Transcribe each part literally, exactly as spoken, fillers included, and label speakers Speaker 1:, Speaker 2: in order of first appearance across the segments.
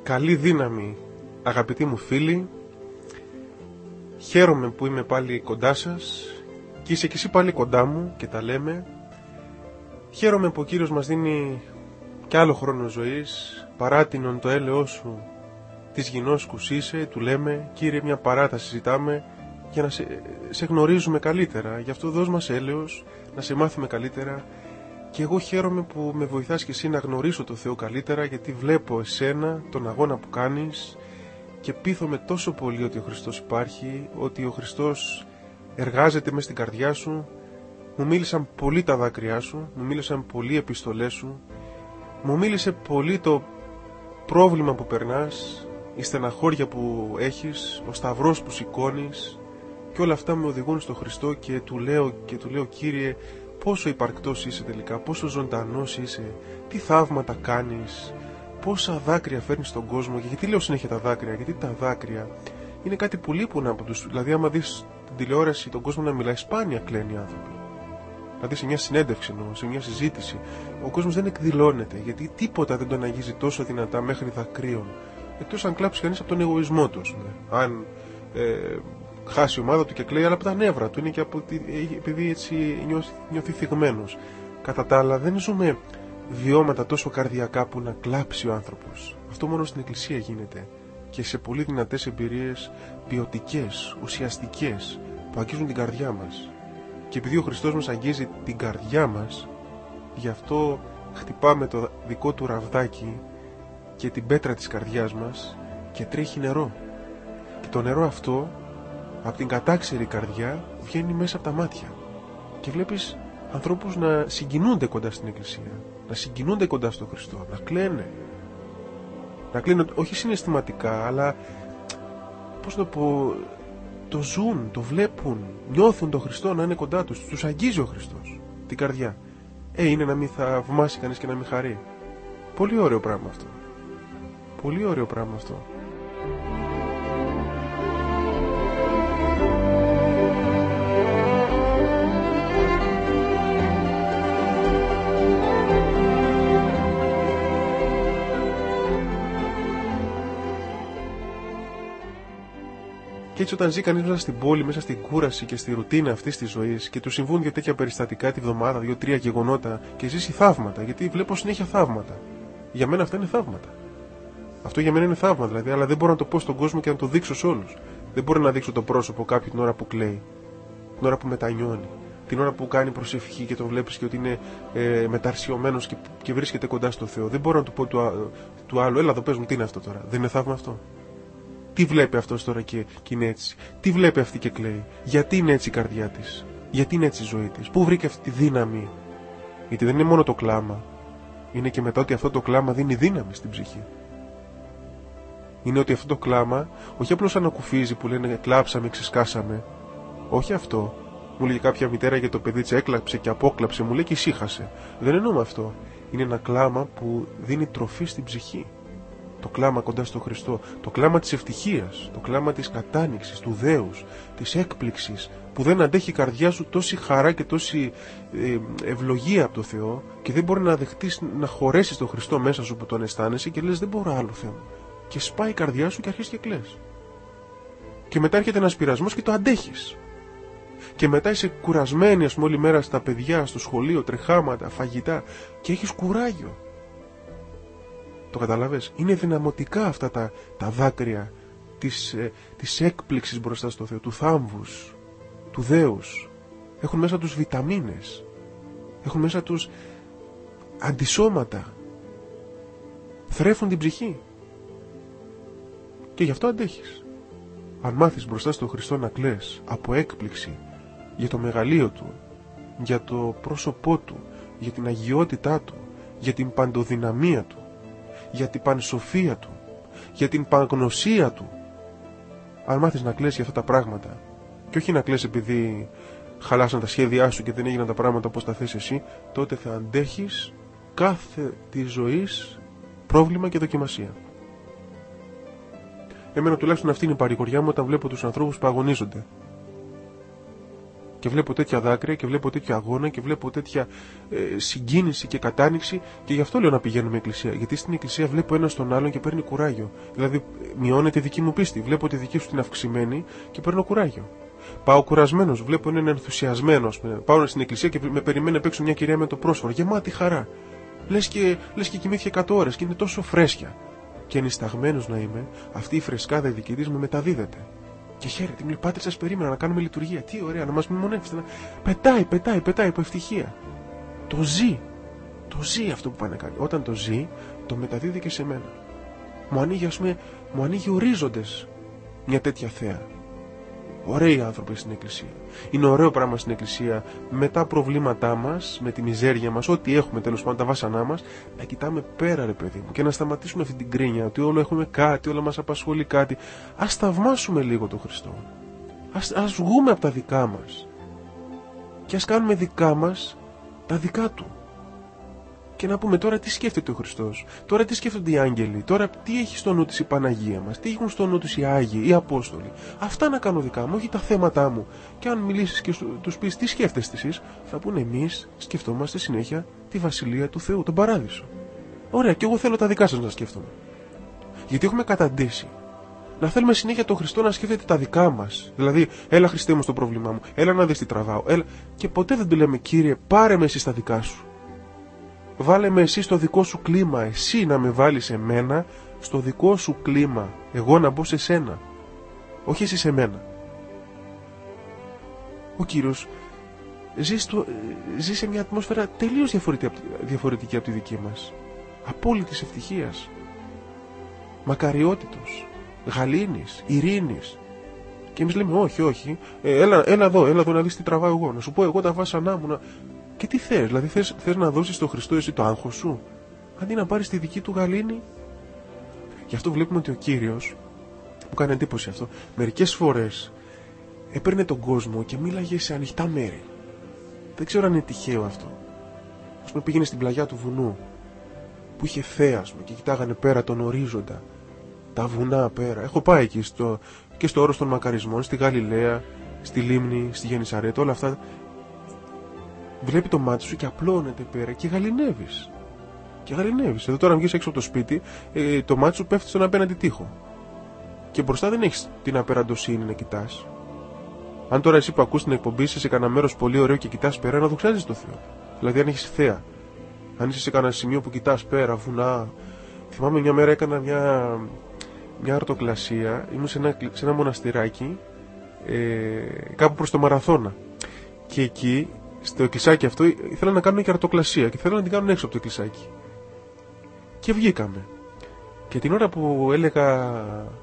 Speaker 1: Καλή δύναμη, αγαπητοί μου φίλοι. Χαίρομαι που είμαι πάλι κοντά σας και είσαι κι εσύ πάλι κοντά μου και τα λέμε. Χαίρομαι που ο Κύριος μας δίνει κι άλλο χρόνο ζωής, παράτηνον το έλεος σου της γινώσκους είσαι. Του λέμε, Κύριε, μια παράταση ζητάμε για να σε, σε γνωρίζουμε καλύτερα. Γι' αυτό δώσ' μας έλεος, να σε μάθουμε καλύτερα. Και εγώ χαίρομαι που με βοηθάς και εσύ να γνωρίσω το Θεό καλύτερα, γιατί βλέπω εσένα, τον αγώνα που κάνεις, και πείθομαι τόσο πολύ ότι ο Χριστός υπάρχει, ότι ο Χριστός εργάζεται μες στην καρδιά σου. Μου μίλησαν πολύ τα δάκρυά σου, μου μίλησαν πολύ οι επιστολές σου, μου μίλησε πολύ το πρόβλημα που περνάς, η στεναχώρια που έχεις, ο σταυρός που σηκώνεις, και όλα αυτά με οδηγούν στο Χριστό και του λέω, και του λέω Κύριε, πόσο υπαρκτός είσαι τελικά, πόσο ζωντανός είσαι, τι θαύματα κάνεις, πόσα δάκρυα φέρνεις στον κόσμο. Και γιατί λέω συνέχεια τα δάκρυα, γιατί τα δάκρυα είναι κάτι που λείπουν από τους. Δηλαδή, άμα δεις την τηλεόραση τον κόσμο να μιλάει, σπάνια κλαίνουν οι άνθρωποι. Δηλαδή, σε μια συνέντευξη, σε μια συζήτηση, ο κόσμος δεν εκδηλώνεται, γιατί τίποτα δεν τον αγγίζει τόσο δυνατά μέχρι δακρύων. Εκτός αν κλάψει κανείς από τον εγωισμό του, ναι. Αν ε, χάσει η ομάδα του και κλαίει, αλλά από τα νεύρα του, είναι και από τη, επειδή έτσι νιώθει, νιώθει θυγμένος. Κατά τα άλλα, δεν ζούμε βιώματα τόσο καρδιακά που να κλάψει ο άνθρωπος. Αυτό μόνο στην Εκκλησία γίνεται και σε πολύ δυνατές εμπειρίες ποιοτικές, ουσιαστικές, που αγγίζουν την καρδιά μας. Και επειδή ο Χριστός μας αγγίζει την καρδιά μας, γι' αυτό χτυπάμε το δικό του ραβδάκι και την πέτρα της καρδιάς μας και τρέχει νερό. Και το νερό αυτό, από την κατάξερη καρδιά, βγαίνει μέσα από τα μάτια. Και βλέπεις ανθρώπους να συγκινούνται κοντά στην Εκκλησία, να συγκινούνται κοντά στον Χριστό, να κλαίνε. Να κλαίνε όχι συναισθηματικά, αλλά πώς το πω, το ζουν, το βλέπουν, νιώθουν τον Χριστό να είναι κοντά τους, τους αγγίζει ο Χριστός την καρδιά. Ε, είναι να μην θαυμάσει κανείς και να μην χαρεί. Πολύ ωραίο πράγμα αυτό. Πολύ ωραίο πράγμα αυτό. Και έτσι, όταν ζει κανείς μέσα στην πόλη, μέσα στην κούραση και στη ρουτίνα αυτής της ζωής, και του συμβούν δύο τέτοια περιστατικά τη βδομάδα, δύο-τρία γεγονότα, και ζήσει θαύματα, γιατί βλέπω συνέχεια θαύματα. Για μένα αυτά είναι θαύματα. Αυτό για μένα είναι θαύμα, δηλαδή, αλλά δεν μπορώ να το πω στον κόσμο και να το δείξω σε όλους. Δεν μπορώ να δείξω το πρόσωπο κάποιου την ώρα που κλαίει, την ώρα που μετανιώνει, την ώρα που κάνει προσευχή και τον βλέπεις και ότι είναι ε, μεταρσιωμένος και, και βρίσκεται κοντά στο Θεό. Δεν μπορώ να του πω του, του άλλου, έλα εδώ πες μου, τι είναι αυτό τώρα. Δεν είναι θαύμα αυτό? Τι βλέπει αυτός τώρα και, και είναι έτσι? Τι βλέπει αυτή και κλαίει? Γιατί είναι έτσι η καρδιά της? Γιατί είναι έτσι η ζωή της? Πού βρήκε αυτή τη δύναμη? Γιατί δεν είναι μόνο το κλάμα. Είναι και μετά ότι αυτό το κλάμα δίνει δύναμη στην ψυχή. Είναι ότι αυτό το κλάμα όχι απλώς ανακουφίζει που λένε κλάψαμε, ξεσκάσαμε. Όχι αυτό. Μου λέει κάποια μητέρα για το παιδί της, έκλαψε και απόκλαψε, μου λέει και ησύχασε. Δεν εννοούμε αυτό. Είναι ένα κλάμα που δίνει τροφή στην ψυχή. Το κλάμα κοντά στο Χριστό, το κλάμα της ευτυχίας, το κλάμα της κατάνοιξης, του δέους, της έκπληξης, που δεν αντέχει η καρδιά σου τόση χαρά και τόση ευλογία από το Θεό, και δεν μπορεί να δεχτείς να χωρέσεις τον Χριστό μέσα σου που τον αισθάνεσαι και λες δεν μπορώ άλλο, Θεό μου. Και σπάει η καρδιά σου και αρχίζεις και κλαις. Και μετά έρχεται ένας πειρασμός και το αντέχεις. Και μετά είσαι κουρασμένη, ας πούμε, όλη μέρα στα παιδιά, στο σχολείο, τρεχάματα, φαγητά, και έχεις κουράγιο. Το καταλαβες? Είναι δυναμωτικά αυτά τα, τα δάκρυα της, ε, της έκπληξης μπροστά στο Θεό, του θάμβους, του δέους. Έχουν μέσα τους βιταμίνες, έχουν μέσα τους αντισώματα, θρέφουν την ψυχή. Και γι' αυτό αντέχεις. Αν μάθεις μπροστά στον Χριστό να κλαις από έκπληξη για το μεγαλείο Του, για το πρόσωπό Του, για την αγιότητά Του, για την παντοδυναμία Του, για την πανσοφία Του, για την παγνωσία Του. Αν μάθεις να κλαις για αυτά τα πράγματα, και όχι να κλαις επειδή χαλάσαν τα σχέδιά σου και δεν έγιναν τα πράγματα όπως τα θες εσύ, τότε θα αντέχεις κάθε της ζωής πρόβλημα και δοκιμασία. Εμένα τουλάχιστον αυτή είναι η παρηγοριά μου όταν βλέπω τους ανθρώπους που αγωνίζονται. Και βλέπω τέτοια δάκρυα και βλέπω τέτοιο αγώνα και βλέπω τέτοια ε, συγκίνηση και κατάνοιξη, και γι' αυτό λέω να πηγαίνουμε εκκλησία. Γιατί στην εκκλησία βλέπω ένα τον άλλον και παίρνει κουράγιο. Δηλαδή, μειώνεται η δική μου πίστη. Βλέπω τη δική σου την αυξημένη και παίρνω κουράγιο. Πάω κουρασμένος, βλέπω έναν ενθουσιασμένος. Πάω στην εκκλησία και με περιμένει απ' έξω μια κυρία με το πρόσφορο, γεμάτη χαρά. Λες και, λες και κοιμήθηκε εκατό ώρες και είναι τόσο φρέσκια. Και ενισταγμένος να είμαι, αυτή η φρεσκάδα η δική της με μεταδίδεται. Και χαίρεται, μου λέει: Πάτερ, σας περίμενα να κάνουμε λειτουργία. Τι ωραία, να μας μνημονεύσετε. Να... Πετάει, πετάει, πετάει από ευτυχία. Το ζει. Το ζει αυτό που πάει να κάνει. Όταν το ζει, το μεταδίδει και σε μένα. Μου ανοίγει, ας πούμε, μου ανοίγει ορίζοντες μια τέτοια θέα. Ωραίοι άνθρωποι στην εκκλησία. Είναι ωραίο πράγμα στην εκκλησία, με τα προβλήματά μας, με τη μιζέρια μας, ό,τι έχουμε τέλος πάντων, τα βάσανά μας, να κοιτάμε πέρα, ρε παιδί μου, και να σταματήσουμε αυτή την κρίνια, ότι όλο έχουμε κάτι, όλο μας απασχολεί κάτι. Ας θαυμάσουμε λίγο τον Χριστό. Ας, ας βγούμε από τα δικά μας. Και ας κάνουμε δικά μας τα δικά του. Και να πούμε τώρα τι σκέφτεται ο Χριστός, τώρα τι σκέφτονται οι άγγελοι, τώρα τι έχει στο νου της η Παναγία μας, τι έχουν στο νου της οι Άγιοι, οι Απόστολοι. Αυτά να κάνω δικά μου, όχι τα θέματά μου. Και αν μιλήσεις και τους πεις τι σκέφτεστε εσείς, θα πούνε εμείς σκεφτόμαστε συνέχεια τη Βασιλεία του Θεού, τον Παράδεισο. Ωραία, και εγώ θέλω τα δικά σας να σκέφτομαι. Γιατί έχουμε καταντήσει να θέλουμε συνέχεια τον Χριστό να σκέφτεται τα δικά μας. Δηλαδή, έλα Χριστέ μου στο πρόβλημά μου, έλα να δεις τι τραβάω, έλα. Και ποτέ δεν του λέμε, Κύριε, πάρε με εσύ στα δικά σου. Βάλε με εσύ στο δικό σου κλίμα, εσύ να με βάλεις εμένα στο δικό σου κλίμα, εγώ να μπω σε σένα, όχι εσύ σε μένα. Ο Κύριος ζει, στο, ζει σε μια ατμόσφαιρα τελείως διαφορετική, διαφορετική από τη δική μας, απόλυτης ευτυχίας, μακαριότητος, γαλήνης, ειρήνης. Και εμείς λέμε όχι, όχι, ε, έλα, έλα εδώ, έλα εδώ να δεις τι τραβάω εγώ, να σου πω εγώ τα βάσανά μου. Να... Και τι θες, δηλαδή θες, θες να δώσεις στον Χριστό εσύ το άγχος σου, αντί να πάρεις τη δική του γαλήνη. Γι' αυτό βλέπουμε ότι ο Κύριος, μου κάνει εντύπωση αυτό, μερικές φορές έπαιρνε τον κόσμο και μίλαγε σε ανοιχτά μέρη. Δεν ξέρω αν είναι τυχαίο αυτό. Ας πούμε πήγαινε στην πλαγιά του βουνού, που είχε θέα και κοιτάγανε πέρα τον ορίζοντα, τα βουνά πέρα. Έχω πάει εκεί στο, και στο όρος των Μακαρισμών, στη Γαλιλαία, στη Λίμνη, στη Γενισαρέτ, όλα αυτά. Βλέπει το μάτι σου και απλώνεται πέρα και γαλινεύεις. Και γαλινεύεις. Εδώ τώρα, αν βγεις έξω από το σπίτι, ε, το μάτι σου πέφτει στον απέναντι τοίχο. Και μπροστά δεν έχεις την απεραντοσύνη να κοιτάς. Αν τώρα εσύ που ακούς την εκπομπή είσαι σε κανένα μέρος πολύ ωραίο και κοιτάς πέρα, να δοξάζεις το Θεό. Δηλαδή, αν έχεις θέα, αν είσαι σε κανένα σημείο που κοιτάς πέρα, βουνά. Θυμάμαι μια μέρα έκανα μια, μια αρτοκλασία. Ήμουν σε ένα, σε ένα μοναστηράκι, ε, κάπου προς το Μαραθώνα. Και εκεί, στο εκκλησάκι αυτό, ήθελα να κάνω και αρτοκλασία και ήθελα να την κάνω έξω από το εκκλησάκι. Και βγήκαμε. Και την ώρα που έλεγα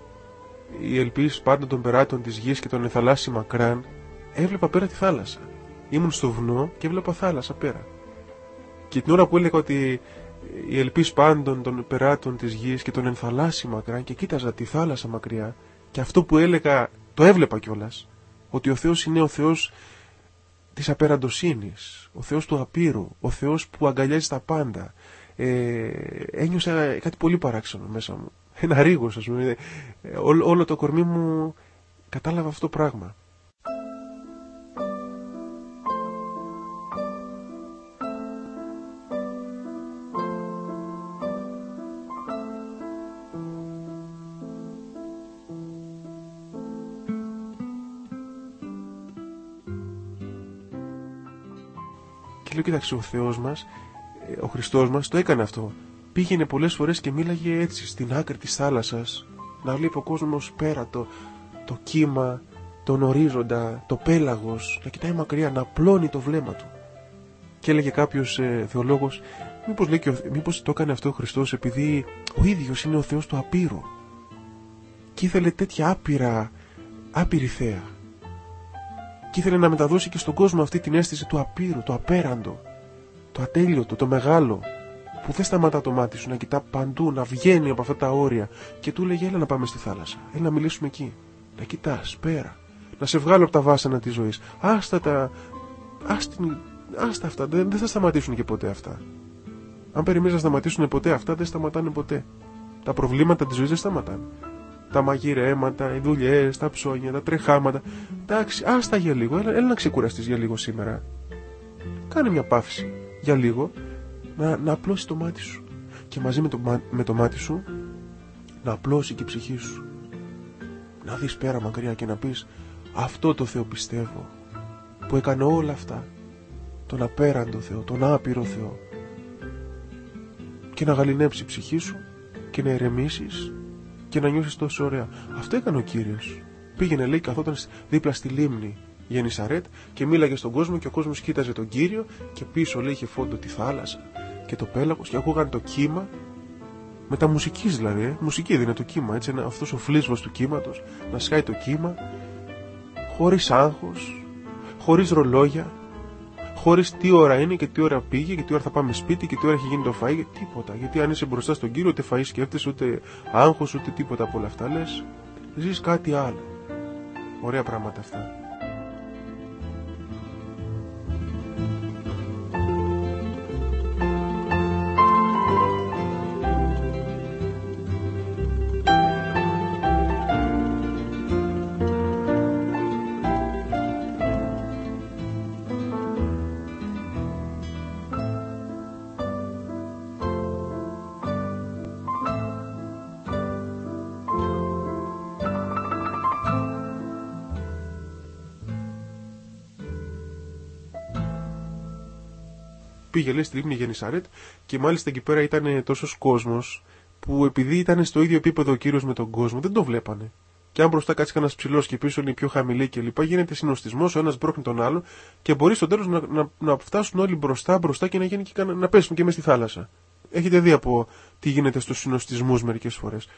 Speaker 1: οι ελπίσεις πάντων των περάτων της γης και των εθαλάσσι μακράν, έβλεπα πέρα τη θάλασσα. Ήμουν στο βουνό και έβλεπα θάλασσα πέρα. Και την ώρα που έλεγα ότι οι ελπίσεις πάντων των περάτων της γης και των ενθαλάσσι μακράν, και κοίταζα τη θάλασσα μακριά, και αυτό που έλεγα το έβλεπα κιόλας, ότι ο Θεός είναι ο Θεός της απεραντοσύνης, ο Θεός του απείρου, ο Θεός που αγκαλιάζει τα πάντα. Ε, ένιωσα κάτι πολύ παράξενο μέσα μου. Ένα ρίγος, ας πούμε. Ε, ό, όλο το κορμί μου κατάλαβα αυτό το πράγμα. Και λέω, κοίταξε, ο Θεός μας, ο Χριστός μας το έκανε αυτό. Πήγαινε πολλές φορές και μίλαγε έτσι στην άκρη της θάλασσας, να βλέπει ο κόσμος πέρα το, το κύμα, τον ορίζοντα, το πέλαγος, να κοιτάει μακριά, να απλώνει το βλέμμα του. Και έλεγε κάποιος ε, θεολόγος, μήπως, λέει και ο, μήπως το έκανε αυτό ο Χριστός επειδή ο ίδιος είναι ο Θεός του απείρου και ήθελε τέτοια άπειρα, άπειρη θέα. Και ήθελε να μεταδώσει και στον κόσμο αυτή την αίσθηση του απείρου, το απέραντο, το ατέλειωτο, το μεγάλο, που δεν σταματά το μάτι σου να κοιτά παντού, να βγαίνει από αυτά τα όρια. Και του έλεγε, έλα να πάμε στη θάλασσα, έλα να μιλήσουμε εκεί, να κοιτάς πέρα, να σε βγάλω από τα βάσανα της ζωής. Άστα τα, άστα, άστα αυτά, δεν, δεν θα σταματήσουν και ποτέ αυτά. Αν περιμένεις να σταματήσουν ποτέ αυτά, δεν σταματάνε ποτέ. Τα προβλήματα της ζωής δεν σταματάνε. τα μαγειρέματα, οι δουλειές, τα ψώνια, τα τρεχάματα. Εντάξει, άστα για λίγο, έλα, έλα να ξεκουραστείς για λίγο σήμερα. Κάνε μια παύση για λίγο, να, να απλώσεις το μάτι σου. Και μαζί με το, με το μάτι σου να απλώσει και η ψυχή σου. Να δεις πέρα μακριά και να πεις, αυτό το Θεό πιστεύω, που έκανε όλα αυτά, τον απέραντο Θεό, τον άπειρο Θεό. Και να γαληνέψει η ψυχή σου και να ηρεμήσεις και να νιώσεις τόσο ωραία. Αυτό έκανε ο Κύριος. Πήγαινε, λέει, καθόταν δίπλα στη λίμνη Γενισαρέτ και μίλαγε στον κόσμο και ο κόσμος κοίταζε τον Κύριο και πίσω, λέει, είχε φόντο τη θάλασσα και το πέλαγος και ακούγαν το κύμα. Με τα μουσικής δηλαδή, ε. μουσική δίνει το κύμα, έτσι, αυτός ο φλίσβος του κύματος, να σκάει το κύμα, χωρίς άγχος, χωρίς ρολόγια, χωρίς τι ώρα είναι και τι ώρα πήγε και τι ώρα θα πάμε σπίτι και τι ώρα έχει γίνει το φαΐ, τίποτα. Γιατί αν είσαι μπροστά στον Κύριο, ούτε φαΐ σκέφτεσαι, ούτε άγχος, ούτε τίποτα από όλα αυτά. Λες, ζεις κάτι άλλο. Ωραία πράγματα αυτά. Πήγε, λέει, στη λίμνη Γενισαρέτ και μάλιστα εκεί πέρα ήταν τόσος κόσμος που επειδή ήταν στο ίδιο επίπεδο ο Κύριος με τον κόσμο δεν το βλέπανε. Και αν μπροστά κάτσει κανένας ψηλός και πίσω είναι πιο χαμηλή κλπ. Γίνεται συνοστισμός, ο ένας μπρόχνει τον άλλο και μπορεί στο τέλος να, να, να φτάσουν όλοι μπροστά, μπροστά και να, γίνει και, να πέσουν και μες στη θάλασσα. Έχετε δει από τι γίνεται στους συνοστισμούς μερικές φορές.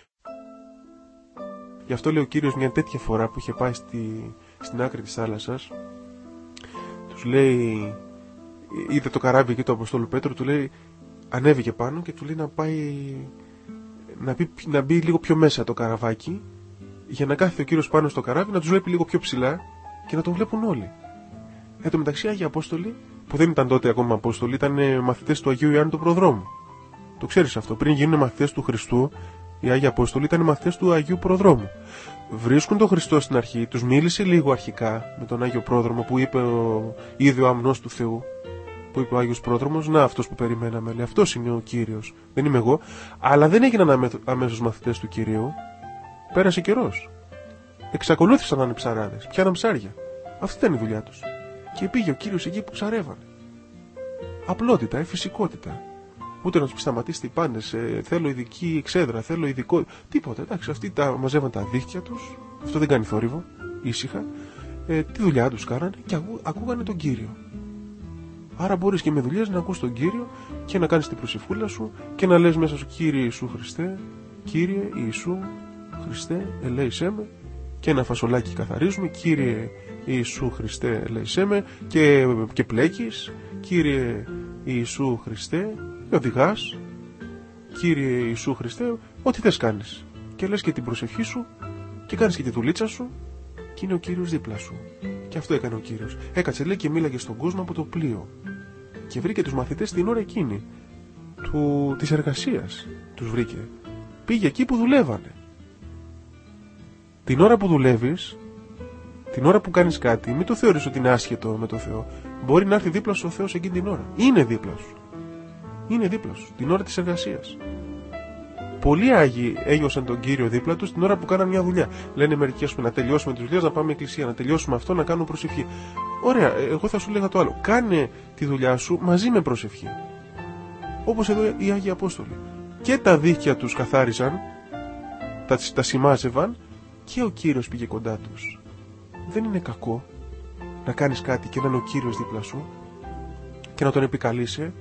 Speaker 1: Γι' αυτό λέει ο Κύριος μια τέτοια φορά που είχε πάει στη, στην άκρη της θάλασσας, τους λέει. Είδε το καράβι εκεί του Αποστόλου Πέτρου, του λέει, ανέβηκε πάνω και του λέει να πάει να μπει, να μπει λίγο πιο μέσα το καραβάκι για να κάθεται ο Κύριος πάνω στο καράβι, να τους βλέπει λίγο πιο ψηλά και να τον βλέπουν όλοι. Εν τω μεταξύ, Άγιοι Απόστολοι, που δεν ήταν τότε ακόμα Απόστολοι, ήταν μαθητές του Αγίου Ιωάννου του Προδρόμου. Το ξέρεις αυτό. Πριν γίνουν μαθητές του Χριστού, οι Άγιοι Απόστολοι ήταν μαθητές του Αγίου Προδρόμου. Βρίσκουν τον Χριστό στην αρχή, τους μίλησε λίγο αρχικά με τον Άγιο Πρόδρομο που είπε ο ίδιο αμνός του Θεού. Που είπε ο Άγιος Πρόδρομος, να αυτός που περιμέναμε, λέει, αυτός είναι ο Κύριος, δεν είμαι εγώ, αλλά δεν έγιναν αμέσως μαθητές του Κυρίου. Πέρασε καιρός. Εξακολούθησαν να είναι ψαράδες, πιάναν ψάρια. Αυτή ήταν η δουλειά τους. Και πήγε ο Κύριος εκεί που ψαρεύανε. Απλότητα, ε, φυσικότητα. Ούτε να τους σταματήσει οι πάντες, ε, θέλω ειδική εξέδρα, θέλω ειδικό. Τίποτα, εντάξει, αυτοί τα μαζεύαν τα δίχτυα τους, αυτό δεν κάνει θόρυβο, ήσυχα. Ε, τη δουλειά τους κάνανε και ακού, ακούγανε τον Κύριο. Άρα μπορείς και με δουλειές να ακούς τον Κύριο και να κάνεις την προσευχούλα σου και να λες μέσα σου, Κύριε Ιησού Χριστέ, Κύριε Ιησού Χριστέ, ελέησέ με, και ένα φασολάκι καθαρίζουμε, Κύριε Ιησού Χριστέ, ελέησέ με, και, και πλέκεις, Κύριε Ιησού Χριστέ, και οδηγάς, Κύριε Ιησού Χριστέ, ό,τι θες κάνεις. Και λες και την προσευχή σου και κάνεις και τη δουλίτσα σου και είναι ο Κύριος δίπλα σου. Και αυτό έκανε ο Κύριος. Έκατσε, λέει, και μίλαγε στον κόσμο από το πλοίο. Και βρήκε τους μαθητές την ώρα εκείνη του, της εργασίας. Τους βρήκε. Πήγε εκεί που δουλεύανε. Την ώρα που δουλεύεις, την ώρα που κάνεις κάτι, μην το θεωρείς ότι είναι άσχετο με το Θεό. Μπορεί να έρθει δίπλα σου ο Θεός εκείνη την ώρα. Είναι δίπλα σου. Είναι δίπλα σου. Την ώρα της εργασίας. Πολλοί Άγιοι ένιωσαν τον Κύριο δίπλα τους την ώρα που κάναν μια δουλειά. Λένε μερικοί, ας πούμε, να τελειώσουμε τις δουλειές, να πάμε εκκλησία, να τελειώσουμε αυτό, να κάνουμε προσευχή. Ωραία, εγώ θα σου λέγα το άλλο. Κάνε τη δουλειά σου μαζί με προσευχή. Όπως εδώ οι Άγιοι Απόστολοι. Και τα δίχτυα τους καθάριζαν, τα, τα σημάζευαν και ο Κύριος πήγε κοντά τους. Δεν είναι κακό να κάνεις κάτι και να είναι ο Κύριος δίπλα σου και να τον επικαλείσαι.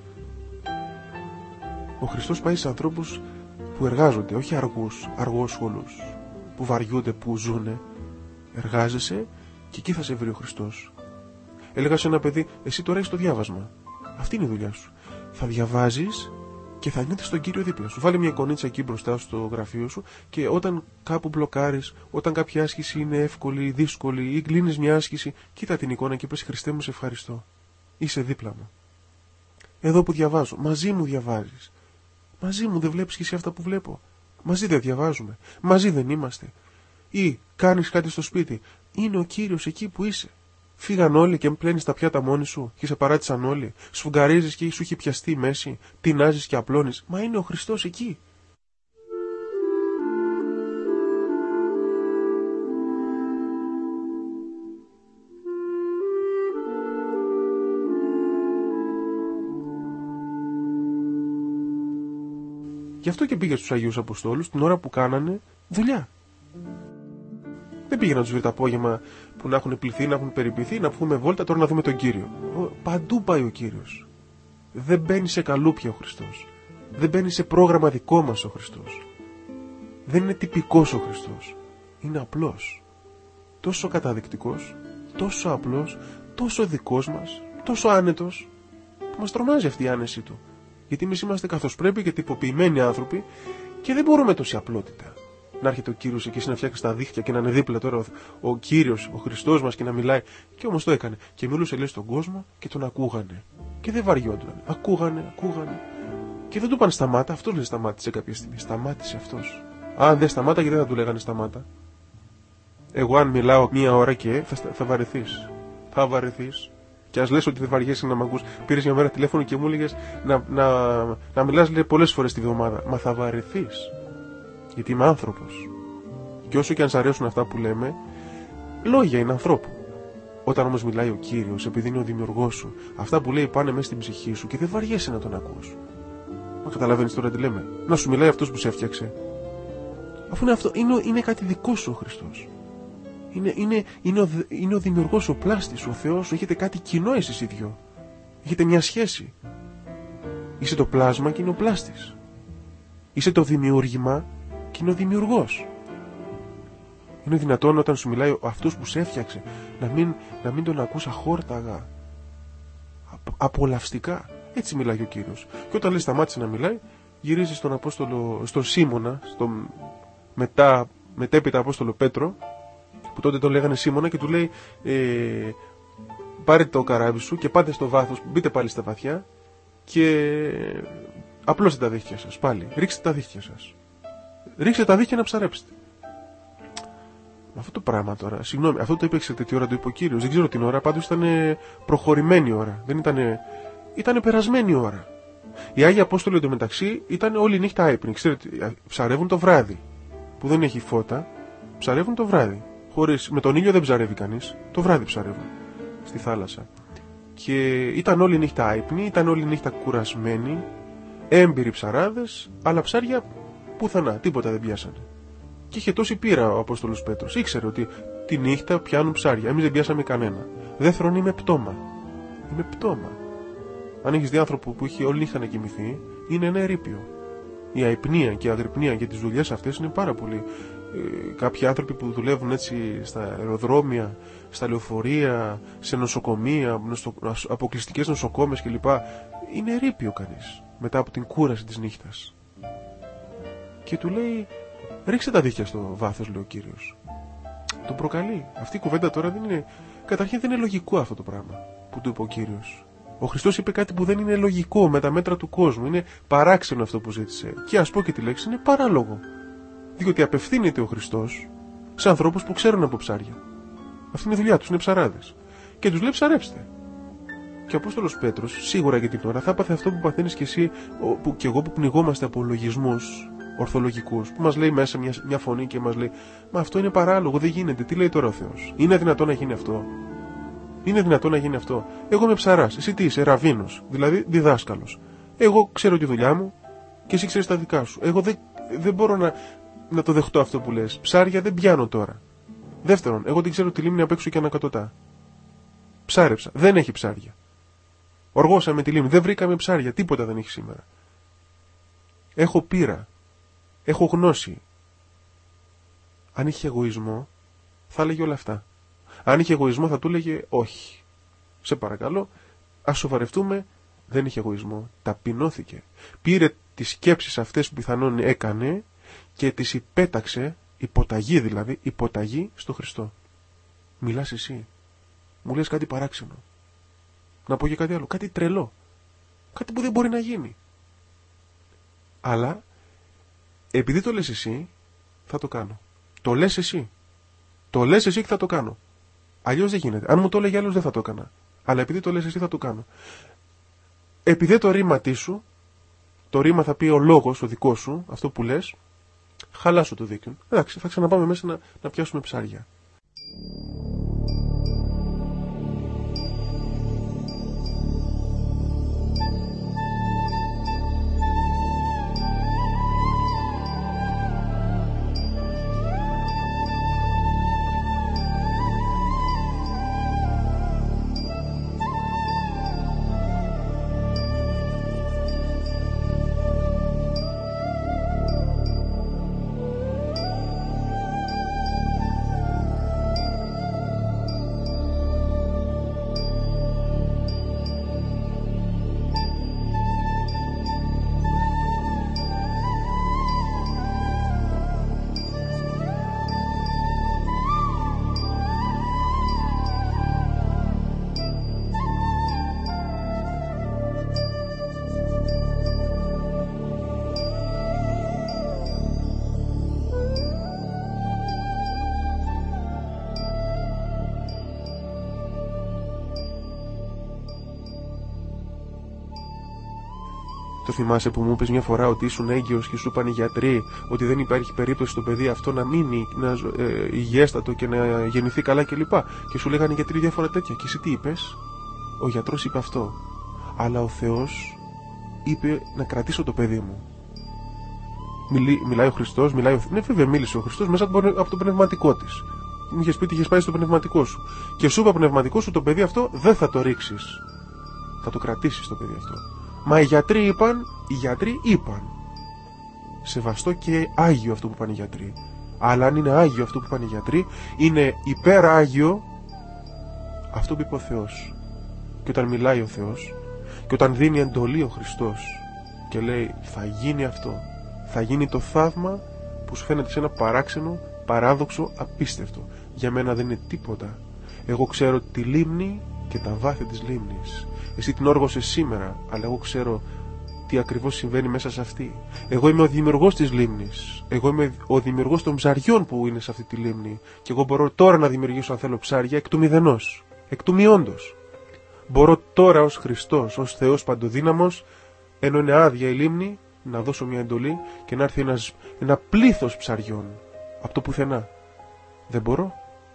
Speaker 1: Ο Χριστός πάει σε ανθρώπους που εργάζονται, όχι αργούς, αργόσχολους, που βαριούνται, που ζουνε. Εργάζεσαι και εκεί θα σε βρει ο Χριστός. Έλεγα σε ένα παιδί, εσύ τώρα έχεις το διάβασμα. Αυτή είναι η δουλειά σου. Θα διαβάζεις και θα νιώθεις τον Κύριο δίπλα σου. Βάλε μια εικονίτσα εκεί μπροστά στο γραφείο σου και όταν κάπου μπλοκάρεις, όταν κάποια άσκηση είναι εύκολη, δύσκολη ή κλείνεις μια άσκηση, κοίτα την εικόνα και πες, Χριστέ μου, σε ευχαριστώ. Είσαι δίπλα μου. Εδώ που διαβάζω, μαζί μου διαβάζεις. Μαζί μου δεν βλέπεις και εσύ αυτά που βλέπω. Μαζί δεν διαβάζουμε. Μαζί δεν είμαστε. Ή κάνεις κάτι στο σπίτι. Είναι ο Κύριος εκεί που είσαι. Φύγαν όλοι και πλένεις τα πιάτα μόνοι σου και σε παράτησαν όλοι. Σφουγγαρίζεις και σου έχει πιαστεί η μέση. Τεινάζεις και απλώνεις. Μα είναι ο Χριστός εκεί. Γι' αυτό και πήγε στους Αγίους Αποστόλους την ώρα που κάνανε δουλειά. Δεν πήγε να τους βρει το απόγευμα που να έχουν πληθεί, να έχουν περιποιηθεί, να πούμε βόλτα τώρα να δούμε τον Κύριο. Παντού πάει ο Κύριος. Δεν μπαίνει σε καλούπια ο Χριστός. Δεν μπαίνει σε πρόγραμμα δικό μας ο Χριστός. Δεν είναι τυπικός ο Χριστός. Είναι απλός. Τόσο καταδεικτικός, τόσο απλός, τόσο δικός μας, τόσο άνετος, που μας τρομάζει αυτή η άνεση του. Γιατί εμείς είμαστε καθώς πρέπει και τυποποιημένοι άνθρωποι και δεν μπορούμε τόση απλότητα. Να έρχεται ο Κύριος εκεί να φτιάξει τα δίχτυα και να είναι δίπλα τώρα ο, ο Κύριος, ο Χριστός μας και να μιλάει. Και όμως το έκανε. Και μιλούσε λέει στον κόσμο και τον ακούγανε. Και δεν βαριόντουσαν. Ακούγανε, ακούγανε. Και δεν του είπαν σταμάτα. Αυτός λέει σταμάτησε κάποια στιγμή. Σταμάτησε αυτός. Αν δεν σταμάτα, γιατί δεν θα του λέγανε σταμάτα. Εγώ αν μιλάω μία ώρα και θα, θα βαρεθείς. Θα βαρεθείς. Και ας λες ότι δεν βαριέσαι να μ' ακούς. Πήρες μια μέρα τηλέφωνο και μου έλεγες να, να, να μιλάς λέει, πολλές φορές τη βδομάδα. Μα θα βαρεθείς. Γιατί είμαι άνθρωπος. Και όσο και αν σ' αρέσουν αυτά που λέμε, λόγια είναι ανθρώπου. Όταν όμως μιλάει ο Κύριος, επειδή είναι ο δημιουργός σου, αυτά που λέει πάνε μέσα στην ψυχή σου και δεν βαριέσαι να τον ακούς. Μα καταλαβαίνεις τώρα τι λέμε. Να σου μιλάει αυτός που σε έφτιαξε. Αφού είναι, αυτό, είναι, είναι κάτι δικό σου ο Χριστός. Είναι, είναι, είναι, ο, είναι ο δημιουργός, ο πλάστης, ο Θεός σου. Έχετε κάτι κοινό εσείς οι δυο. Έχετε μια σχέση. Είσαι το πλάσμα και είναι ο πλάστης. Είσαι το δημιούργημα και είναι ο δημιουργός. Είναι δυνατόν όταν σου μιλάει αυτός που σε έφτιαξε να μην, να μην τον ακούς αχόρταγα, απολαυστικά. Έτσι μιλάει ο Κύριος. Και όταν λέει σταμάτησε να μιλάει, γυρίζει στον Απόστολο, στον Σίμωνα, στον μετά, μετέπειτα Απόστολο Πέτρο, που τότε τον λέγανε Σίμωνα, και του λέει ε, πάρε το καράβι σου και πάτε στο βάθος, μπείτε πάλι στα βαθιά και απλώστε τα δίχτυα σας πάλι. Ρίξτε τα δίχτυα σας. Ρίξτε τα δίχτυα να ψαρέψετε. Αυτό το πράγμα τώρα, συγγνώμη, αυτό το είπε σε τέτοια ώρα, το είπε ο Κύριος. Δεν ξέρω την ώρα, πάντως ήταν προχωρημένη ώρα. Δεν ήταν. Ήταν περασμένη ώρα. Οι Άγιοι Απόστολοι εντωμεταξύ ήταν όλη νύχτα άϊπνοι. Ξέρετε, ψαρεύουν το βράδυ. Που δεν έχει φώτα, ψαρεύουν το βράδυ. Χωρίς, με τον ήλιο δεν ψαρεύει κανείς. Το βράδυ ψαρεύουν στη θάλασσα. Και ήταν όλη νύχτα άϊπνοι, ήταν όλη νύχτα κουρασμένοι, έμπειροι ψαράδες, αλλά ψάρια πουθενά, τίποτα δεν πιάσανε. Και είχε τόση πείρα ο Απόστολος Πέτρος. Ήξερε ότι τη νύχτα πιάνουν ψάρια. Εμείς δεν πιάσαμε κανένα. Δεύτερον, είμαι πτώμα. Είμαι πτώμα. Αν έχεις δει άνθρωπο που έχει όλη νύχτα να κοιμηθεί, είναι ένα ερείπιο. Η αϊπνία και η αγρυπνία για τις δουλειές αυτές είναι πάρα πολύ. Ε, κάποιοι άνθρωποι που δουλεύουν έτσι στα αεροδρόμια, στα λεωφορεία, σε νοσοκομεία, νοσο, αποκλειστικές νοσοκόμες κλπ. Είναι ερείπιο κανείς μετά από την κούραση της νύχτας. Και του λέει, ρίξτε τα δίχτυα στο βάθος, λέει ο Κύριος. Τον προκαλεί. Αυτή η κουβέντα τώρα δεν είναι. Καταρχήν δεν είναι λογικό αυτό το πράγμα που του είπε ο Κύριος. Ο Χριστός είπε κάτι που δεν είναι λογικό με τα μέτρα του κόσμου. Είναι παράξενο αυτό που ζήτησε. Και ας πω και τη λέξη, είναι παράλογο. Διότι απευθύνεται ο Χριστός σε ανθρώπους που ξέρουν από ψάρια. Αυτή είναι η δουλειά τους, είναι ψαράδες. Και τους λέει ψαρέψτε. Και ο Απόστολος Πέτρος, σίγουρα για την ώρα, θα έπαθε αυτό που παθαίνεις κι εσύ, που κι εγώ που πνιγόμαστε από λογισμούς ορθολογικούς, που μας λέει μέσα μια, μια φωνή και μας λέει, μα αυτό είναι παράλογο, δεν γίνεται. Τι λέει τώρα ο Θεός? Είναι δυνατόν να γίνει αυτό? Είναι δυνατόν να γίνει αυτό? Εγώ είμαι ψαράς, εσύ τι είσαι? Ραβίνος, δηλαδή διδάσκαλος. Εγώ ξέρω τη δουλειά μου και εσύ ξέρεις τα δικά σου. Εγώ δεν, δεν μπορώ να, να το δεχτώ αυτό που λες. Ψάρια δεν πιάνω τώρα. Δεύτερον, εγώ δεν ξέρω τη λίμνη απ' έξω και ανακατοτά. Ψάρεψα, δεν έχει ψάρια. Οργώσαμε τη λίμνη, δεν βρήκαμε ψάρια, τίποτα δεν έχει σήμερα. Έχω πείρα, έχω γνώση. Αν είχε εγωισμό, θα έλεγε όλα αυτά. Αν είχε εγωισμό, θα του έλεγε όχι. Σε παρακαλώ, ας σοβαρευτούμε. Δεν είχε εγωισμό. Ταπεινώθηκε. Πήρε τις σκέψεις αυτές που πιθανόν έκανε και τις υπέταξε, υποταγή δηλαδή, υποταγή στο Χριστό. Μιλάς εσύ. Μου λες κάτι παράξενο. Να πω και κάτι άλλο. Κάτι τρελό. Κάτι που δεν μπορεί να γίνει. Αλλά επειδή το λες εσύ, θα το κάνω. Το λες εσύ. Το λες εσύ και θα το κάνω. Αλλιώς δεν γίνεται. Αν μου το έλεγε άλλος δεν θα το έκανα. Αλλά επειδή το λες εσύ θα το κάνω. Επειδή το ρήματί σου, το ρήμα θα πει ο λόγος, ο δικός σου, αυτό που λες, χαλάσω το δίκιο. Εντάξει, θα ξαναπάμε μέσα να, να πιάσουμε ψάρια. Το θυμάσαι που μου είπες μια φορά ότι ήσουν έγκυος και σου είπαν οι γιατροί ότι δεν υπάρχει περίπτωση το παιδί αυτό να μείνει να, ε, υγιέστατο και να γεννηθεί καλά κλπ. Και, και σου λέγανε οι γιατροί διάφορα τέτοια. Και εσύ τι είπες? Ο γιατρός είπε αυτό. Αλλά ο Θεός είπε να κρατήσω το παιδί μου. Μιλεί, μιλάει ο Χριστός, μιλάει ο... Ναι, βέβαια, μίλησε ο Χριστός μέσα από το πνευματικό της. Μου είχες πει ότι είχες πάει στο πνευματικό σου. Και σου είπα πνευματικό σου το παιδί αυτό δεν θα το ρίξεις. Θα το κρατήσεις το παιδί αυτό. Μα οι γιατροί είπαν, οι γιατροί είπαν. Σεβαστό και άγιο αυτό που πάνε οι γιατροί. Αλλά αν είναι άγιο αυτό που πάνε οι γιατροί, είναι υπεράγιο αυτό που είπε ο Θεός. Και όταν μιλάει ο Θεός, και όταν δίνει εντολή ο Χριστός και λέει θα γίνει αυτό, θα γίνει το θαύμα που σου φαίνεται σε ένα παράξενο, παράδοξο, απίστευτο. Για μένα δεν είναι τίποτα. Εγώ ξέρω τη λίμνη και τα βάθη της λίμνης. Εσύ την όργωσες σήμερα, αλλά εγώ ξέρω τι ακριβώς συμβαίνει μέσα σε αυτή. Εγώ είμαι ο δημιουργός της λίμνης. Εγώ είμαι ο δημιουργός των ψαριών που είναι σε αυτή τη λίμνη. Και εγώ μπορώ τώρα να δημιουργήσω, αν θέλω, ψάρια εκ του μηδενός, εκ του μειόντος. Μπορώ τώρα ως Χριστός, ως Θεός παντοδύναμος, ενώ είναι άδεια η λίμνη, να δώσω μια εντολή και να έρθει ένας, ένα πλήθος ψαριών από το πουθενά. Δεν μπορώ.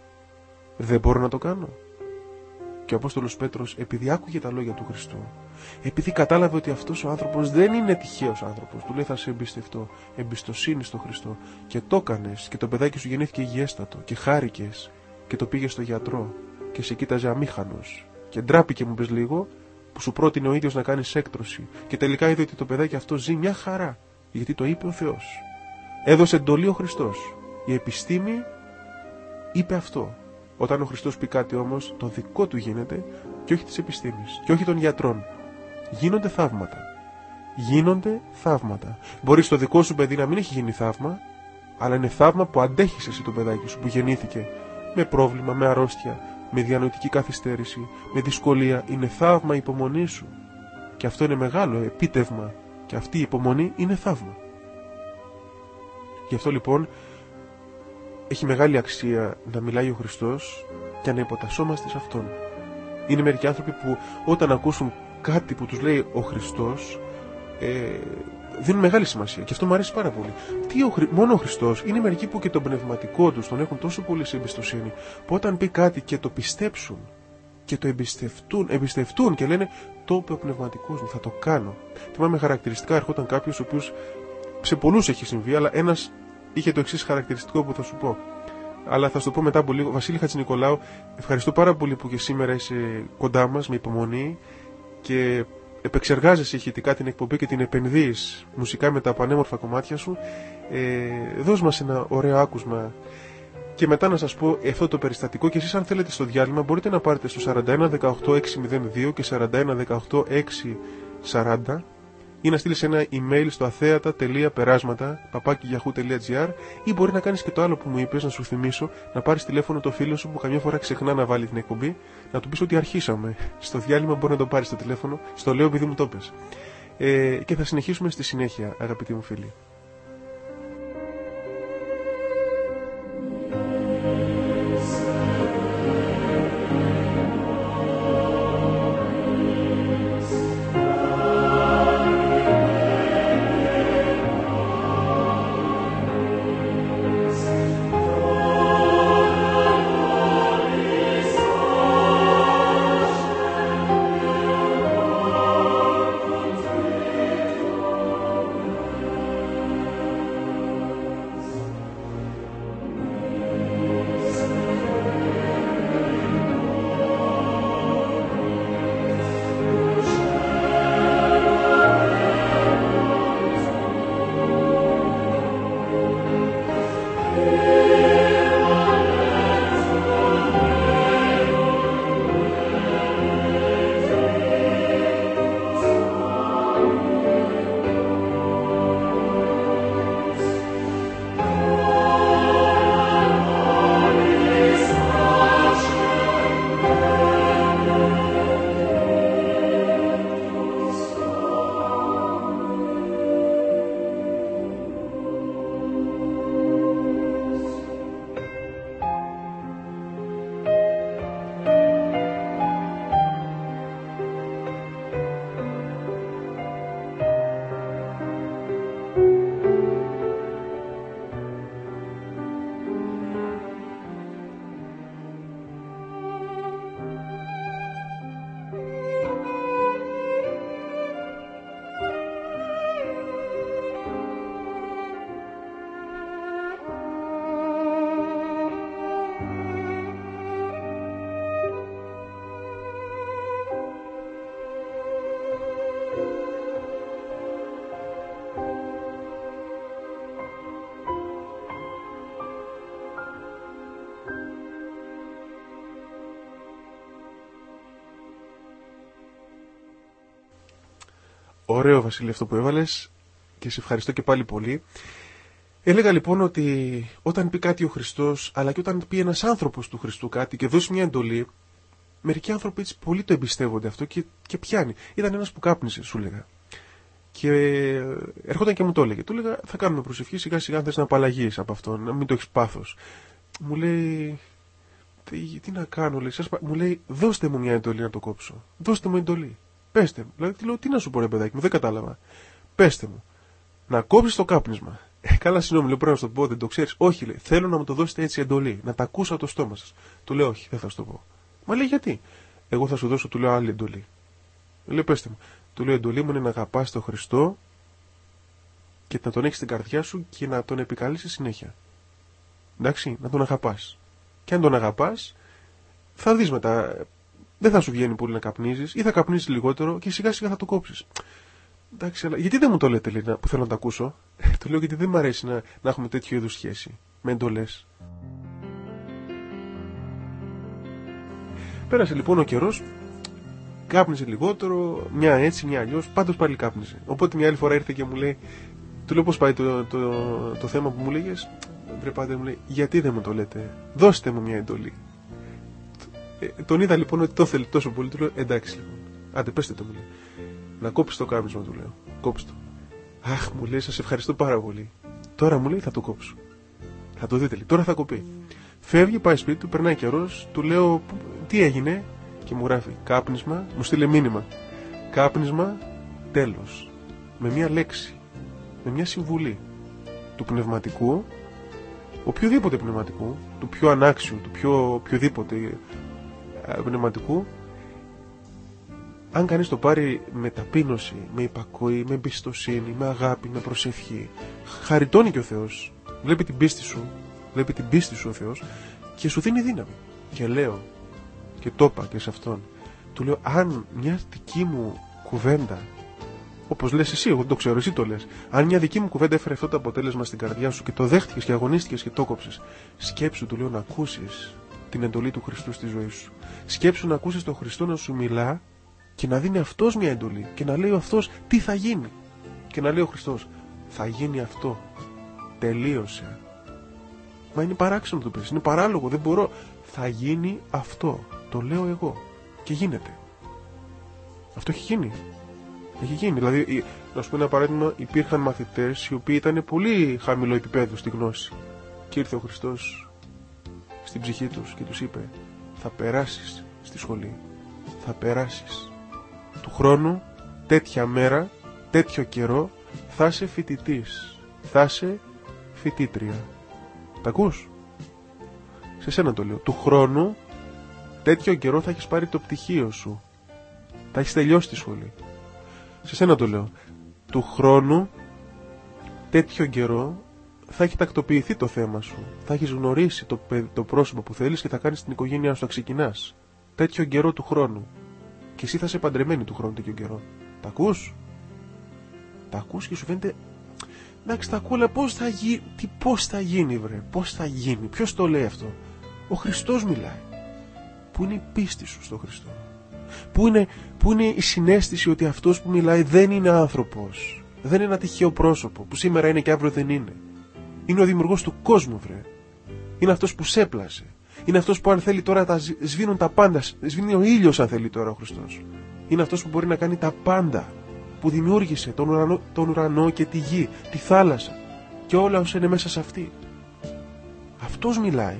Speaker 1: Δεν μπορώ να το κάνω. Και ο Απόστολος Πέτρος, επειδή άκουγε τα λόγια του Χριστού, επειδή κατάλαβε ότι αυτός ο άνθρωπος δεν είναι τυχαίος άνθρωπος, του λέει θα σε εμπιστευτώ, εμπιστοσύνη στο Χριστό, και το έκανες και το παιδάκι σου γεννήθηκε υγιέστατο και χάρηκες και το πήγες στο γιατρό και σε κοίταζε αμήχανος και ντράπηκε, μου πες λίγο, που σου πρότεινε ο ίδιος να κάνεις έκτρωση και τελικά είδε ότι το παιδάκι αυτό ζει μια χαρά, γιατί το είπε ο Θεός. Έδωσε εντολή ο Χριστός. Η επιστήμη είπε αυτό. Όταν ο Χριστός πει κάτι όμως, το δικό του γίνεται και όχι της επιστήμης και όχι των γιατρών. Γίνονται θαύματα. Γίνονται θαύματα. Μπορεί στο δικό σου παιδί να μην έχει γίνει θαύμα, αλλά είναι θαύμα που αντέχεις εσύ το παιδάκι σου που γεννήθηκε με πρόβλημα, με αρρώστια, με διανοητική καθυστέρηση, με δυσκολία. Είναι θαύμα η υπομονή σου. Και αυτό είναι μεγάλο επίτευγμα. Και αυτή η υπομονή είναι θαύμα. Γι' αυτό λοιπόν έχει μεγάλη αξία να μιλάει ο Χριστός και να υποτασσόμαστε σε Αυτόν. Είναι μερικοί άνθρωποι που όταν ακούσουν κάτι που τους λέει ο Χριστός, ε, δίνουν μεγάλη σημασία και αυτό μου αρέσει πάρα πολύ. Τι ο, μόνο ο Χριστός. Είναι μερικοί που και τον πνευματικό τους τον έχουν τόσο πολύ σε εμπιστοσύνη, που όταν πει κάτι και το πιστέψουν και το εμπιστευτούν, εμπιστευτούν και λένε το είπε ο πνευματικός μου, θα το κάνω. Θυμάμαι χαρακτηριστικά ερχόταν κάποιος ο οποίος σε πολλούς έχει συμβεί, αλλά ένας είχε το εξής χαρακτηριστικό που θα σου πω. Αλλά θα σου το πω μετά από λίγο. Βασίλη Χατζηνικολάου, ευχαριστώ πάρα πολύ που και σήμερα είσαι κοντά μας με υπομονή και επεξεργάζεσαι ηχητικά την εκπομπή και την επενδύεις μουσικά με τα πανέμορφα κομμάτια σου. Ε, δώσ' μας ένα ωραίο άκουσμα και μετά να σας πω αυτό το περιστατικό. Και εσείς, αν θέλετε, στο διάλειμμα μπορείτε να πάρετε στο σαράντα ένα δεκαοκτώ εξακόσια δύο και σαράντα ένα δεκαοκτώ εξακόσια σαράντα ή να στείλεις ένα email στο αθέατα τελεία περάσματα παπάκι γιαχού τελεία τζι άρ, ή μπορεί να κάνεις και το άλλο που μου είπες, να σου θυμίσω, να πάρεις τηλέφωνο το φίλο σου που καμιά φορά ξεχνά να βάλει την εκπομπή, να του πεις ότι αρχίσαμε. Στο διάλειμμα μπορεί να το πάρεις το τηλέφωνο, στο λέω επειδή μου το πες. Ε, και θα συνεχίσουμε στη συνέχεια, αγαπητοί μου φίλοι. Ωραίο, Βασίλη, αυτό που έβαλες και σε ευχαριστώ και πάλι πολύ. Έλεγα λοιπόν ότι όταν πει κάτι ο Χριστός, αλλά και όταν πει ένας άνθρωπος του Χριστού κάτι και δώσει μια εντολή, μερικοί άνθρωποι έτσι πολύ το εμπιστεύονται αυτό και, και πιάνει. Ήταν ένας που κάπνισε, σου έλεγα. Και ερχόταν και μου το έλεγε. Του έλεγα, θα κάνουμε προσευχή, σιγά σιγά θες να απαλλαγείς από αυτό, να μην το έχεις πάθος. Μου λέει, τι, τι να κάνω, λέει, σας, μου λέει, δώστε μου μια εντολή να το κόψω. Δώστε μου εντολή. Πέστε μου. Δηλαδή, τι λέω, τι να σου πω, ρε παιδάκι μου, δεν κατάλαβα. Πέστε μου. Να κόψεις το κάπνισμα. Ε, καλά, συγγνώμη, λέω, πρέπει να σου το πω, δεν το ξέρεις. Όχι, λέει, θέλω να μου το δώσετε έτσι εντολή, να τα ακούσω από το στόμα σας. Του λέω, όχι, δεν θα σου το πω. Μα λέει, γιατί? Εγώ θα σου δώσω, του λέω, άλλη εντολή. Λέει, πέστε μου. Του λέω, εντολή μου είναι να αγαπάς τον Χριστό και να τον έχεις στην καρδιά σου και να τον επικαλείσαι συνέχεια. Εντάξει, να τον αγαπάς. Και αν τον αγαπάς, θα δεις μετά, δεν θα σου βγαίνει πολύ να καπνίζεις ή θα καπνίζεις λιγότερο και σιγά σιγά θα το κόψεις. Εντάξει, αλλά γιατί δεν μου το λέτε, λέει, που θέλω να το ακούσω? Το λέω γιατί δεν μου αρέσει να, να έχουμε τέτοιο είδους σχέση με εντολές. Πέρασε λοιπόν ο καιρός, κάπνιζε λιγότερο, μια έτσι, μια αλλιώς, πάντως πάλι κάπνιζε. Οπότε μια άλλη φορά ήρθε και μου λέει, του λέω πώς πάει το, το, το, το θέμα που μου λέγες. Βρε πάτερ, μου λέει, γιατί δεν μου το λέτε, δώστε μου μια εντολή. Ε, τον είδα λοιπόν ότι το θέλει τόσο πολύ, του λέω, εντάξει λοιπόν, άντε πέστε το, μου λέει. Να κόψεις το κάπνισμα, του λέω, κόψτε το. Αχ, μου λέει, σας ευχαριστώ πάρα πολύ. Τώρα, μου λέει, θα το κόψω. Θα το δείτε, λέει, τώρα θα κοπεί. Φεύγει, πάει σπίτι του, περνάει καιρός, του λέω, τι έγινε? Και μου γράφει, κάπνισμα, μου στείλε μήνυμα. Κάπνισμα, τέλος. Με μια λέξη, με μια συμβουλή του πνευματικού, οποιοδήποτε πνευματικού, του πιο ανάξιου, του πιο οποιοδήποτε πνευματικού, αν κανείς το πάρει με ταπείνωση, με υπακοή, με εμπιστοσύνη, με αγάπη, με προσευχή, χαριτώνει και ο Θεός, βλέπει την πίστη σου, βλέπει την πίστη σου ο Θεός και σου δίνει δύναμη. Και λέω, και το είπα και σε αυτόν, του λέω, αν μια δική μου κουβέντα, όπως λες εσύ, εγώ δεν το ξέρω, εσύ το λες, αν μια δική μου κουβέντα έφερε αυτό το αποτέλεσμα στην καρδιά σου και το δέχτηκες και αγωνίστηκες και το κόψες, σκέψου, του λέω, να ακούσεις την εντολή του Χριστού στη ζωή σου. Σκέψου να ακούσεις τον Χριστό να σου μιλά και να δίνει αυτός μια εντολή και να λέει ο αυτός τι θα γίνει. Και να λέει ο Χριστός, θα γίνει αυτό. Τελείωσε. Μα είναι παράξενο το πες, είναι παράλογο, δεν μπορώ. Θα γίνει αυτό. Το λέω εγώ. Και γίνεται. Αυτό έχει γίνει. Έχει γίνει. Δηλαδή, να σου πω ένα παράδειγμα, υπήρχαν μαθητές οι οποίοι ήταν πολύ χαμηλό επίπεδο στη γνώση. Και ήρθε ο Χριστός στην ψυχή τους και τους είπε, θα περάσεις στη σχολή. Θα περάσεις. Του χρόνου, τέτοια μέρα, τέτοιο καιρό, θα είσαι φοιτητής. Θα είσαι φοιτήτρια. Τα ακούς? Σε σένα το λέω. Του χρόνου, τέτοιο καιρό θα έχεις πάρει το πτυχίο σου. Θα έχεις τελειώσει τη σχολή. Σε σένα το λέω. Του χρόνου, τέτοιο καιρό, θα έχει τακτοποιηθεί το θέμα σου. Θα έχεις γνωρίσει το, το πρόσωπο που θέλεις και θα κάνεις την οικογένειά σου. Θα ξεκινάς. Τέτοιο καιρό του χρόνου. Και εσύ θα είσαι παντρεμένη του χρόνου τέτοιο καιρό. Τα ακούς? Τα ακούς και σου φαίνεται, εντάξει, τα ακούω, αλλά πώς θα γίνει, τι, πώς θα γίνει, βρε, πώς θα γίνει, ποιος το λέει αυτό? Ο Χριστός μιλάει. Πού είναι η πίστη σου στο Χριστό? Πού είναι, πού είναι η συναίσθηση ότι αυτός που μιλάει δεν είναι άνθρωπος, δεν είναι ένα τυχαίο πρόσωπο που σήμερα είναι και αύριο δεν είναι? Είναι ο δημιουργός του κόσμου, βρε. Είναι αυτός που σέπλασε. Είναι αυτός που αν θέλει τώρα τα σβήνουν τα πάντα. Σβήνει ο ήλιος αν θέλει τώρα ο Χριστός. Είναι αυτός που μπορεί να κάνει τα πάντα. Που δημιούργησε τον ουρανό, τον ουρανό και τη γη, τη θάλασσα και όλα όσα είναι μέσα σε αυτή. Αυτός μιλάει.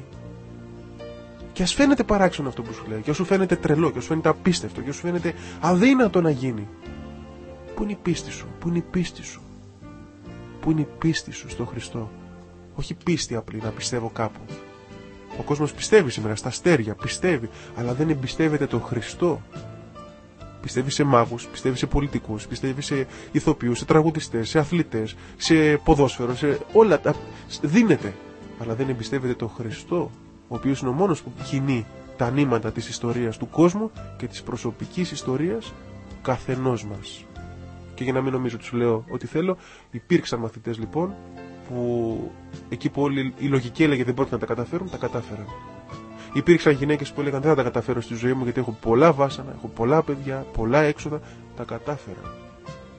Speaker 1: Και ας φαίνεται παράξενο αυτό που σου λέει, και ας σου φαίνεται τρελό, και ας σου φαίνεται απίστευτο, και ας σου φαίνεται αδύνατο να γίνει. Πού είναι η πίστη σου? Πού είναι η πίστη σου? Πού είναι η πίστη σου στο Χριστό? Όχι πίστη απλή να πιστεύω κάπου. Ο κόσμος πιστεύει σήμερα στα αστέρια, πιστεύει, αλλά δεν εμπιστεύεται τον Χριστό. Πιστεύει σε μάγους, πιστεύει σε πολιτικούς, πιστεύει σε ηθοποιούς, σε τραγουδιστές, σε αθλητές, σε ποδόσφαιρο, σε όλα τα... Δίνεται, αλλά δεν εμπιστεύεται τον Χριστό, ο οποίος είναι ο μόνος που κινεί τα νήματα της ιστορίας του κόσμου και της προσωπικής ιστορίας του καθενός μας. Και για να μην νομίζω ότι σου λέω ό,τι θέλω, υπήρξαν μαθητές λοιπόν που εκεί που όλη η λογική έλεγε δεν πρόκειται να τα καταφέρουν, τα κατάφεραν. Υπήρξαν γυναίκες που έλεγαν δεν θα τα καταφέρω στη ζωή μου γιατί έχω πολλά βάσανα, έχω πολλά παιδιά, πολλά έξοδα, τα κατάφεραν.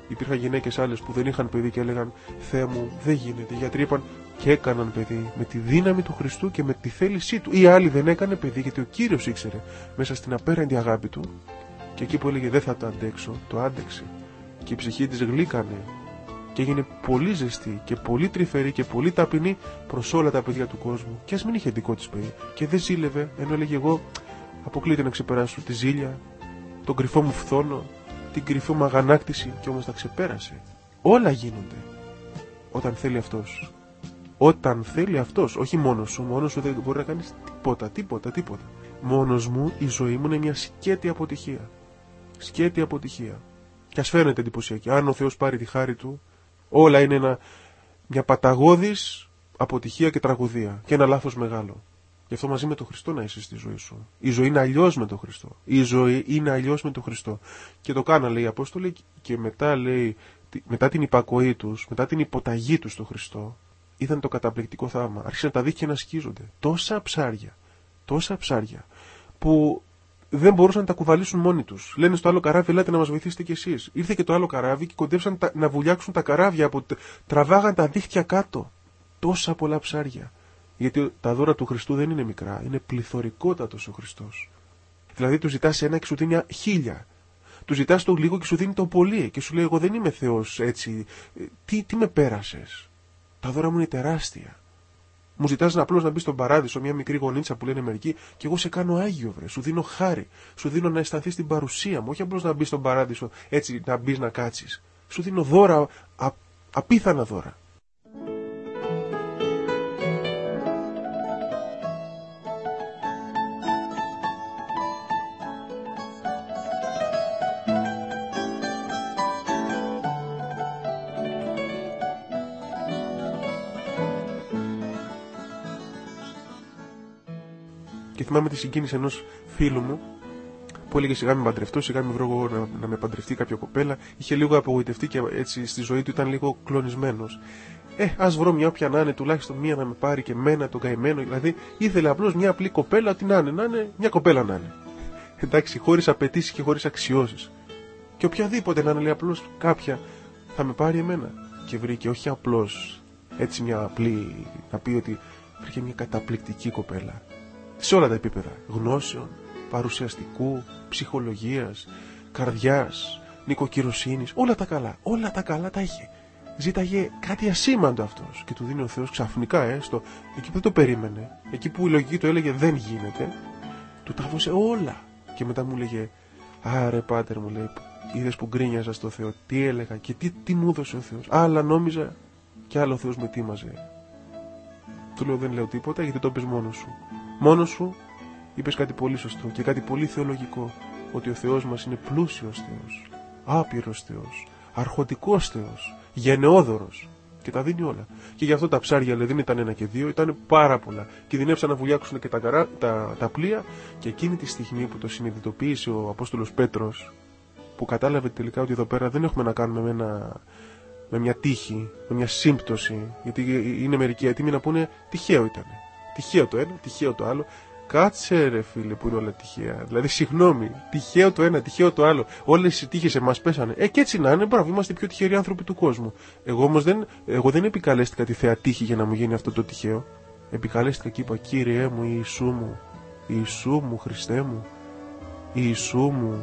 Speaker 1: Υπήρχαν γυναίκες άλλες που δεν είχαν παιδί και έλεγαν Θεέ μου, δεν γίνεται. Οι γιατροί είπαν και έκαναν παιδί με τη δύναμη του Χριστού και με τη θέλησή του. Ή άλλοι δεν έκανε παιδί γιατί ο Κύριος ήξερε μέσα στην απέραντη αγάπη του. Και εκεί που έλεγε δεν θα το αντέξω, το άντεξε. Και η ψυχή της γλύκανε και έγινε πολύ ζεστή και πολύ τρυφερή και πολύ ταπεινή προς όλα τα παιδιά του κόσμου. Και ας μην είχε δικό της παιδί και δεν ζήλευε, ενώ έλεγε εγώ αποκλείται να ξεπεράσω τη ζήλια, τον κρυφό μου φθόνο, την κρυφή μου αγανάκτηση, και όμως τα ξεπέρασε. Όλα γίνονται όταν θέλει αυτός. Όταν θέλει αυτός, όχι μόνος σου. Μόνος σου δεν μπορεί να κάνεις τίποτα, τίποτα, τίποτα. Μόνος μου η ζωή μου είναι μια σκέτη αποτυχία. Σκέτη αποτυχία. Και ας φαίνεται εντυπωσιακή. Αν ο Θεός πάρει τη χάρη του, όλα είναι ένα, μια παταγώδης αποτυχία και τραγωδία. Και ένα λάθος μεγάλο. Γι' αυτό μαζί με τον Χριστό να είσαι στη ζωή σου. Η ζωή είναι αλλιώς με τον Χριστό. Η ζωή είναι αλλιώς με τον Χριστό. Και το κάναν, λέει οι Απόστολοι, και μετά, λέει, μετά την υπακοή τους, μετά την υποταγή τους στον Χριστό, είδαν το καταπληκτικό θαύμα. Άρχισαν τα δίχτυα να σκίζονται. Τόσα ψάρια, τόσα ψάρια, που δεν μπορούσαν να τα κουβαλήσουν μόνοι τους. Λένε στο άλλο καράβι, ελάτε να μας βοηθήσετε κι εσείς. Ήρθε και το άλλο καράβι και κοντέψαν τα, να βουλιάξουν τα καράβια, από, τραβάγαν τα δίχτυα κάτω. Τόσα πολλά ψάρια. Γιατί τα δώρα του Χριστού δεν είναι μικρά, είναι πληθωρικότατος ο Χριστός. Δηλαδή του ζητάς ένα και σου δίνει χίλια. Του ζητάς το λίγο και σου δίνει το πολύ. Και σου λέει: εγώ δεν είμαι Θεός έτσι. Τι, τι με πέρασες. Τα δώρα μου είναι τεράστια. Μου ζητάς να απλώς να μπεις στον παράδεισο, μια μικρή γωνίτσα που λένε μερικοί, και εγώ σε κάνω άγιο, βρε. Σου δίνω χάρη. Σου δίνω να αισθανθείς την παρουσία μου. Όχι απλώς να μπεις στον παράδεισο έτσι να μπεις να κάτσεις. Σου δίνω δώρα, α, απίθανα δώρα. Και θυμάμαι τη συγκίνηση ενός φίλου μου που έλεγε σιγά με παντρευτώ, σιγά με βρω εγώ να, να με παντρευτεί κάποια κοπέλα. Είχε λίγο απογοητευτεί και έτσι στη ζωή του ήταν λίγο κλονισμένος. Ε, ας βρω μια όποια να είναι, τουλάχιστον μία να με πάρει και μένα τον καημένο. Δηλαδή ήθελε απλώς μια απλή κοπέλα, ότι να είναι, να είναι, μια κοπέλα να είναι. Εντάξει, χωρίς απαιτήσεις και χωρίς αξιώσεις. Και οποιαδήποτε να είναι, λέει, απλώς κάποια θα με πάρει εμένα. Και βρήκε όχι απλώς έτσι μια απλή, να πει ότι βρήκε μια καταπληκτική κοπέλα. Σε όλα τα επίπεδα γνώσεων, παρουσιαστικού, ψυχολογίας, καρδιάς, νοικοκυροσύνης, όλα τα καλά, όλα τα καλά τα είχε. Ζήταγε κάτι ασήμαντο αυτός και του δίνει ο Θεός ξαφνικά, ε, στο, εκεί που δεν το περίμενε, εκεί που η λογική του έλεγε δεν γίνεται, του τα έδωσε όλα. Και μετά μου έλεγε, άρε πάτερ, μου λέει, είδες που γκρίνιαζα στο Θεό, τι έλεγα και τι, τι μου έδωσε ο Θεός. Άλλα νόμιζα και άλλο ο Θεός με τίμαζε. Του λέω, δεν λέω τίποτα γιατί το πες μόνος σου. Μόνος σου είπες κάτι πολύ σωστό και κάτι πολύ θεολογικό, ότι ο Θεός μας είναι πλούσιος Θεός, άπειρος Θεός, αρχοντικός Θεός, γενναιόδωρος, και τα δίνει όλα. Και γι' αυτό τα ψάρια, λέει, δεν ήταν ένα και δύο, ήταν πάρα πολλά. Κινδυνεύσαν να βουλιάξουν και τα, καρά, τα, τα πλοία, και εκείνη τη στιγμή που το συνειδητοποίησε ο Απόστολος Πέτρος, που κατάλαβε τελικά ότι εδώ πέρα δεν έχουμε να κάνουμε με, ένα, με μια τύχη, με μια σύμπτωση, γιατί είναι μερικοί έτοιμοι να πούνε τυχαίο ήταν. Τυχαίο το ένα, τυχαίο το άλλο. Κάτσε ρε φίλε που είναι όλα τυχαία. Δηλαδή, συγγνώμη, τυχαίο το ένα, τυχαίο το άλλο. Όλες οι τύχες εμάς πέσανε. Ε, και έτσι να είναι, μπράβο, είμαστε οι πιο τυχεροί άνθρωποι του κόσμου. Εγώ όμως δεν, εγώ δεν επικαλέστηκα τη θέα τύχη για να μου γίνει αυτό το τυχαίο. Επικαλέστηκα και είπα, Κύριέ μου, Ιησού μου, Ιησού μου, Χριστέ μου, Ιησού μου,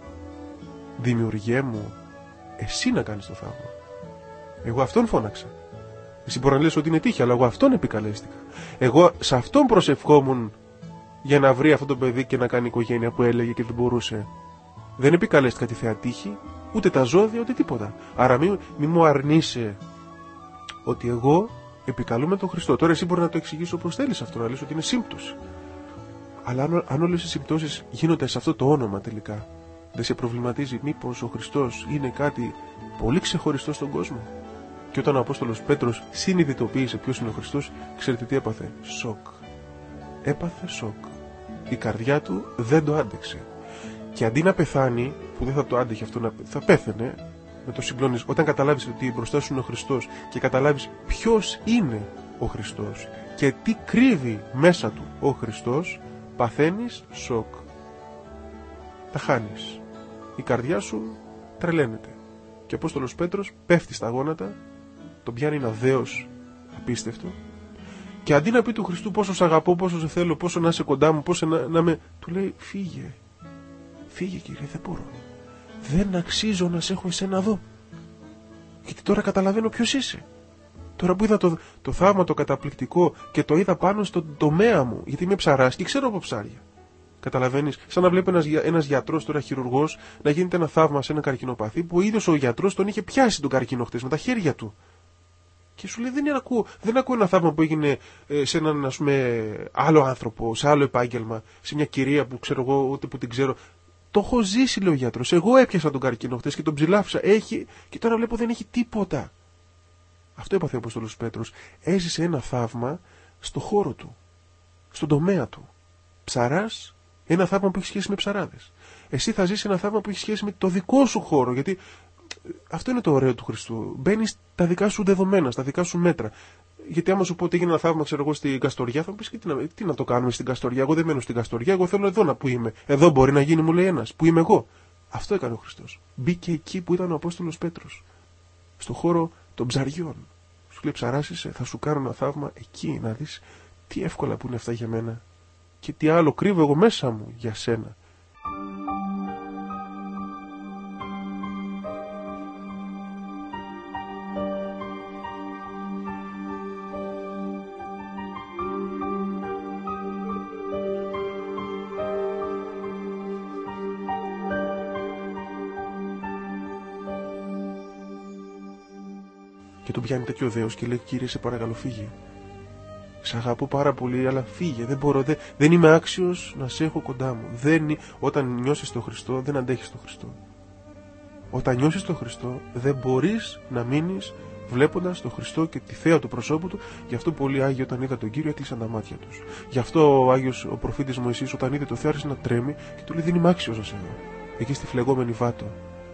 Speaker 1: Δημιουργέ μου, εσύ να κάνεις το θαύμα. Εγώ αυτόν φώναξα. Εσύ μπορεί να λες ότι είναι τύχη, αλλά εγώ αυτόν επικαλέστηκα. Εγώ σε αυτόν προσευχόμουν για να βρει αυτό το παιδί και να κάνει οικογένεια που έλεγε και δεν μπορούσε. Δεν επικαλέστηκα τη θεία τύχη, ούτε τα ζώδια, ούτε τίποτα. Άρα μη, μη μου αρνείσαι ότι εγώ επικαλούμε τον Χριστό. Τώρα εσύ μπορεί να το εξηγήσει όπως θέλεις αυτό, να λες ότι είναι σύμπτωση. Αλλά αν, αν όλες οι συμπτώσεις γίνονται σε αυτό το όνομα τελικά, δεν σε προβληματίζει μήπως ο Χριστός είναι κάτι πολύ ξεχωριστό στον κόσμο? Και όταν ο Απόστολος Πέτρος συνειδητοποίησε ποιος είναι ο Χριστός, ξέρετε τι έπαθε? Σοκ. Έπαθε σοκ. Η καρδιά του δεν το άντεξε. Και αντί να πεθάνει, που δεν θα το άντεχε αυτό, να, θα πέθαινε, με το συγκλώνεις. Όταν καταλάβεις ότι μπροστά σου είναι ο Χριστός και καταλάβεις ποιος είναι ο Χριστός και τι κρύβει μέσα του ο Χριστός, παθαίνεις σοκ. Τα χάνεις. Η καρδιά σου τρελαίνεται. Και ο Απόστολος Πέτρος πέφτει στα γόνατα, τον πιάνει ένα δέος απίστευτο, και αντί να πει του Χριστού πόσο σ' αγαπώ, πόσο σε θέλω, πόσο να είσαι κοντά μου, πόσο να, να με. Του λέει φύγε. Φύγε Κύριε, δεν μπορώ. Δεν αξίζω να σε έχω εσένα εδώ. Γιατί τώρα καταλαβαίνω ποιος είσαι. Τώρα που είδα το, το θαύμα το καταπληκτικό και το είδα πάνω στον τομέα μου, γιατί είμαι ψαράς και ξέρω από ψάρια. Καταλαβαίνεις, σαν να βλέπει ένας, ένας γιατρός, τώρα χειρουργός, να γίνεται ένα θαύμα σε ένα καρκινοπαθή που ο ίδιος ο γιατρός τον είχε πιάσει τον καρκίνο χτες με τα χέρια του. Και σου λέει δεν ακούω, δεν ακούω ένα θαύμα που έγινε ε, σε έναν, ας πούμε, άλλο άνθρωπο, σε άλλο επάγγελμα, σε μια κυρία που ξέρω εγώ, ούτε που την ξέρω. Το έχω ζήσει, λέει ο γιατρός. Εγώ έπιασα τον καρκίνο χτες και τον ψηλάφισα. Έχει, και τώρα βλέπω δεν έχει τίποτα. Αυτό έπαθε ο Απόστολος Πέτρος. Έζησε ένα θαύμα στο χώρο του, στον τομέα του. Ψαράς, ένα θαύμα που έχει σχέση με ψαράδες. Εσύ θα ζήσεις ένα θαύμα που έχει σχέση με το δικό σου χώρο. Γιατί αυτό είναι το ωραίο του Χριστού. Μπαίνεις στα δικά σου δεδομένα, στα δικά σου μέτρα. Γιατί άμα σου πω ότι έγινε ένα θαύμα, ξέρω εγώ, στην Καστοριά, θα μου πεις και τι να, τι να το κάνουμε στην Καστοριά. Εγώ δεν μένω στην Καστοριά, εγώ θέλω εδώ να που είμαι. Εδώ μπορεί να γίνει, μου λέει ένας, που είμαι εγώ. Αυτό έκανε ο Χριστός. Μπήκε εκεί που ήταν ο Απόστολος Πέτρος. Στο χώρο των ψαριών. Σου λέει ψαράσισαι, θα σου κάνω ένα θαύμα εκεί να δεις τι εύκολα που είναι αυτά για μένα. Και τι άλλο κρύβω εγώ μέσα μου για σένα. Και τον πιάνει τέτοιο δέος και λέει Κύριε σε παρακαλώ φύγε. Σ' αγαπώ πάρα πολύ αλλά φύγε, δεν μπορώ, δεν, δεν είμαι άξιος να σε έχω κοντά μου. Δεν, όταν νιώσεις τον Χριστό δεν αντέχεις τον Χριστό. Όταν νιώσεις τον Χριστό δεν μπορείς να μείνεις βλέποντας τον Χριστό και τη θέα του προσώπου του. Γι' αυτό πολλοί Άγιοι όταν είδαν τον Κύριο έκλεισαν τα μάτια τους. Γι' αυτό ο Άγιος ο προφήτης Μωυσής όταν είδε το Θεό άρχισε να τρέμει και του λέει δεν είμαι άξιος να σε δω. Εκεί στη φλεγόμενη Βάτο.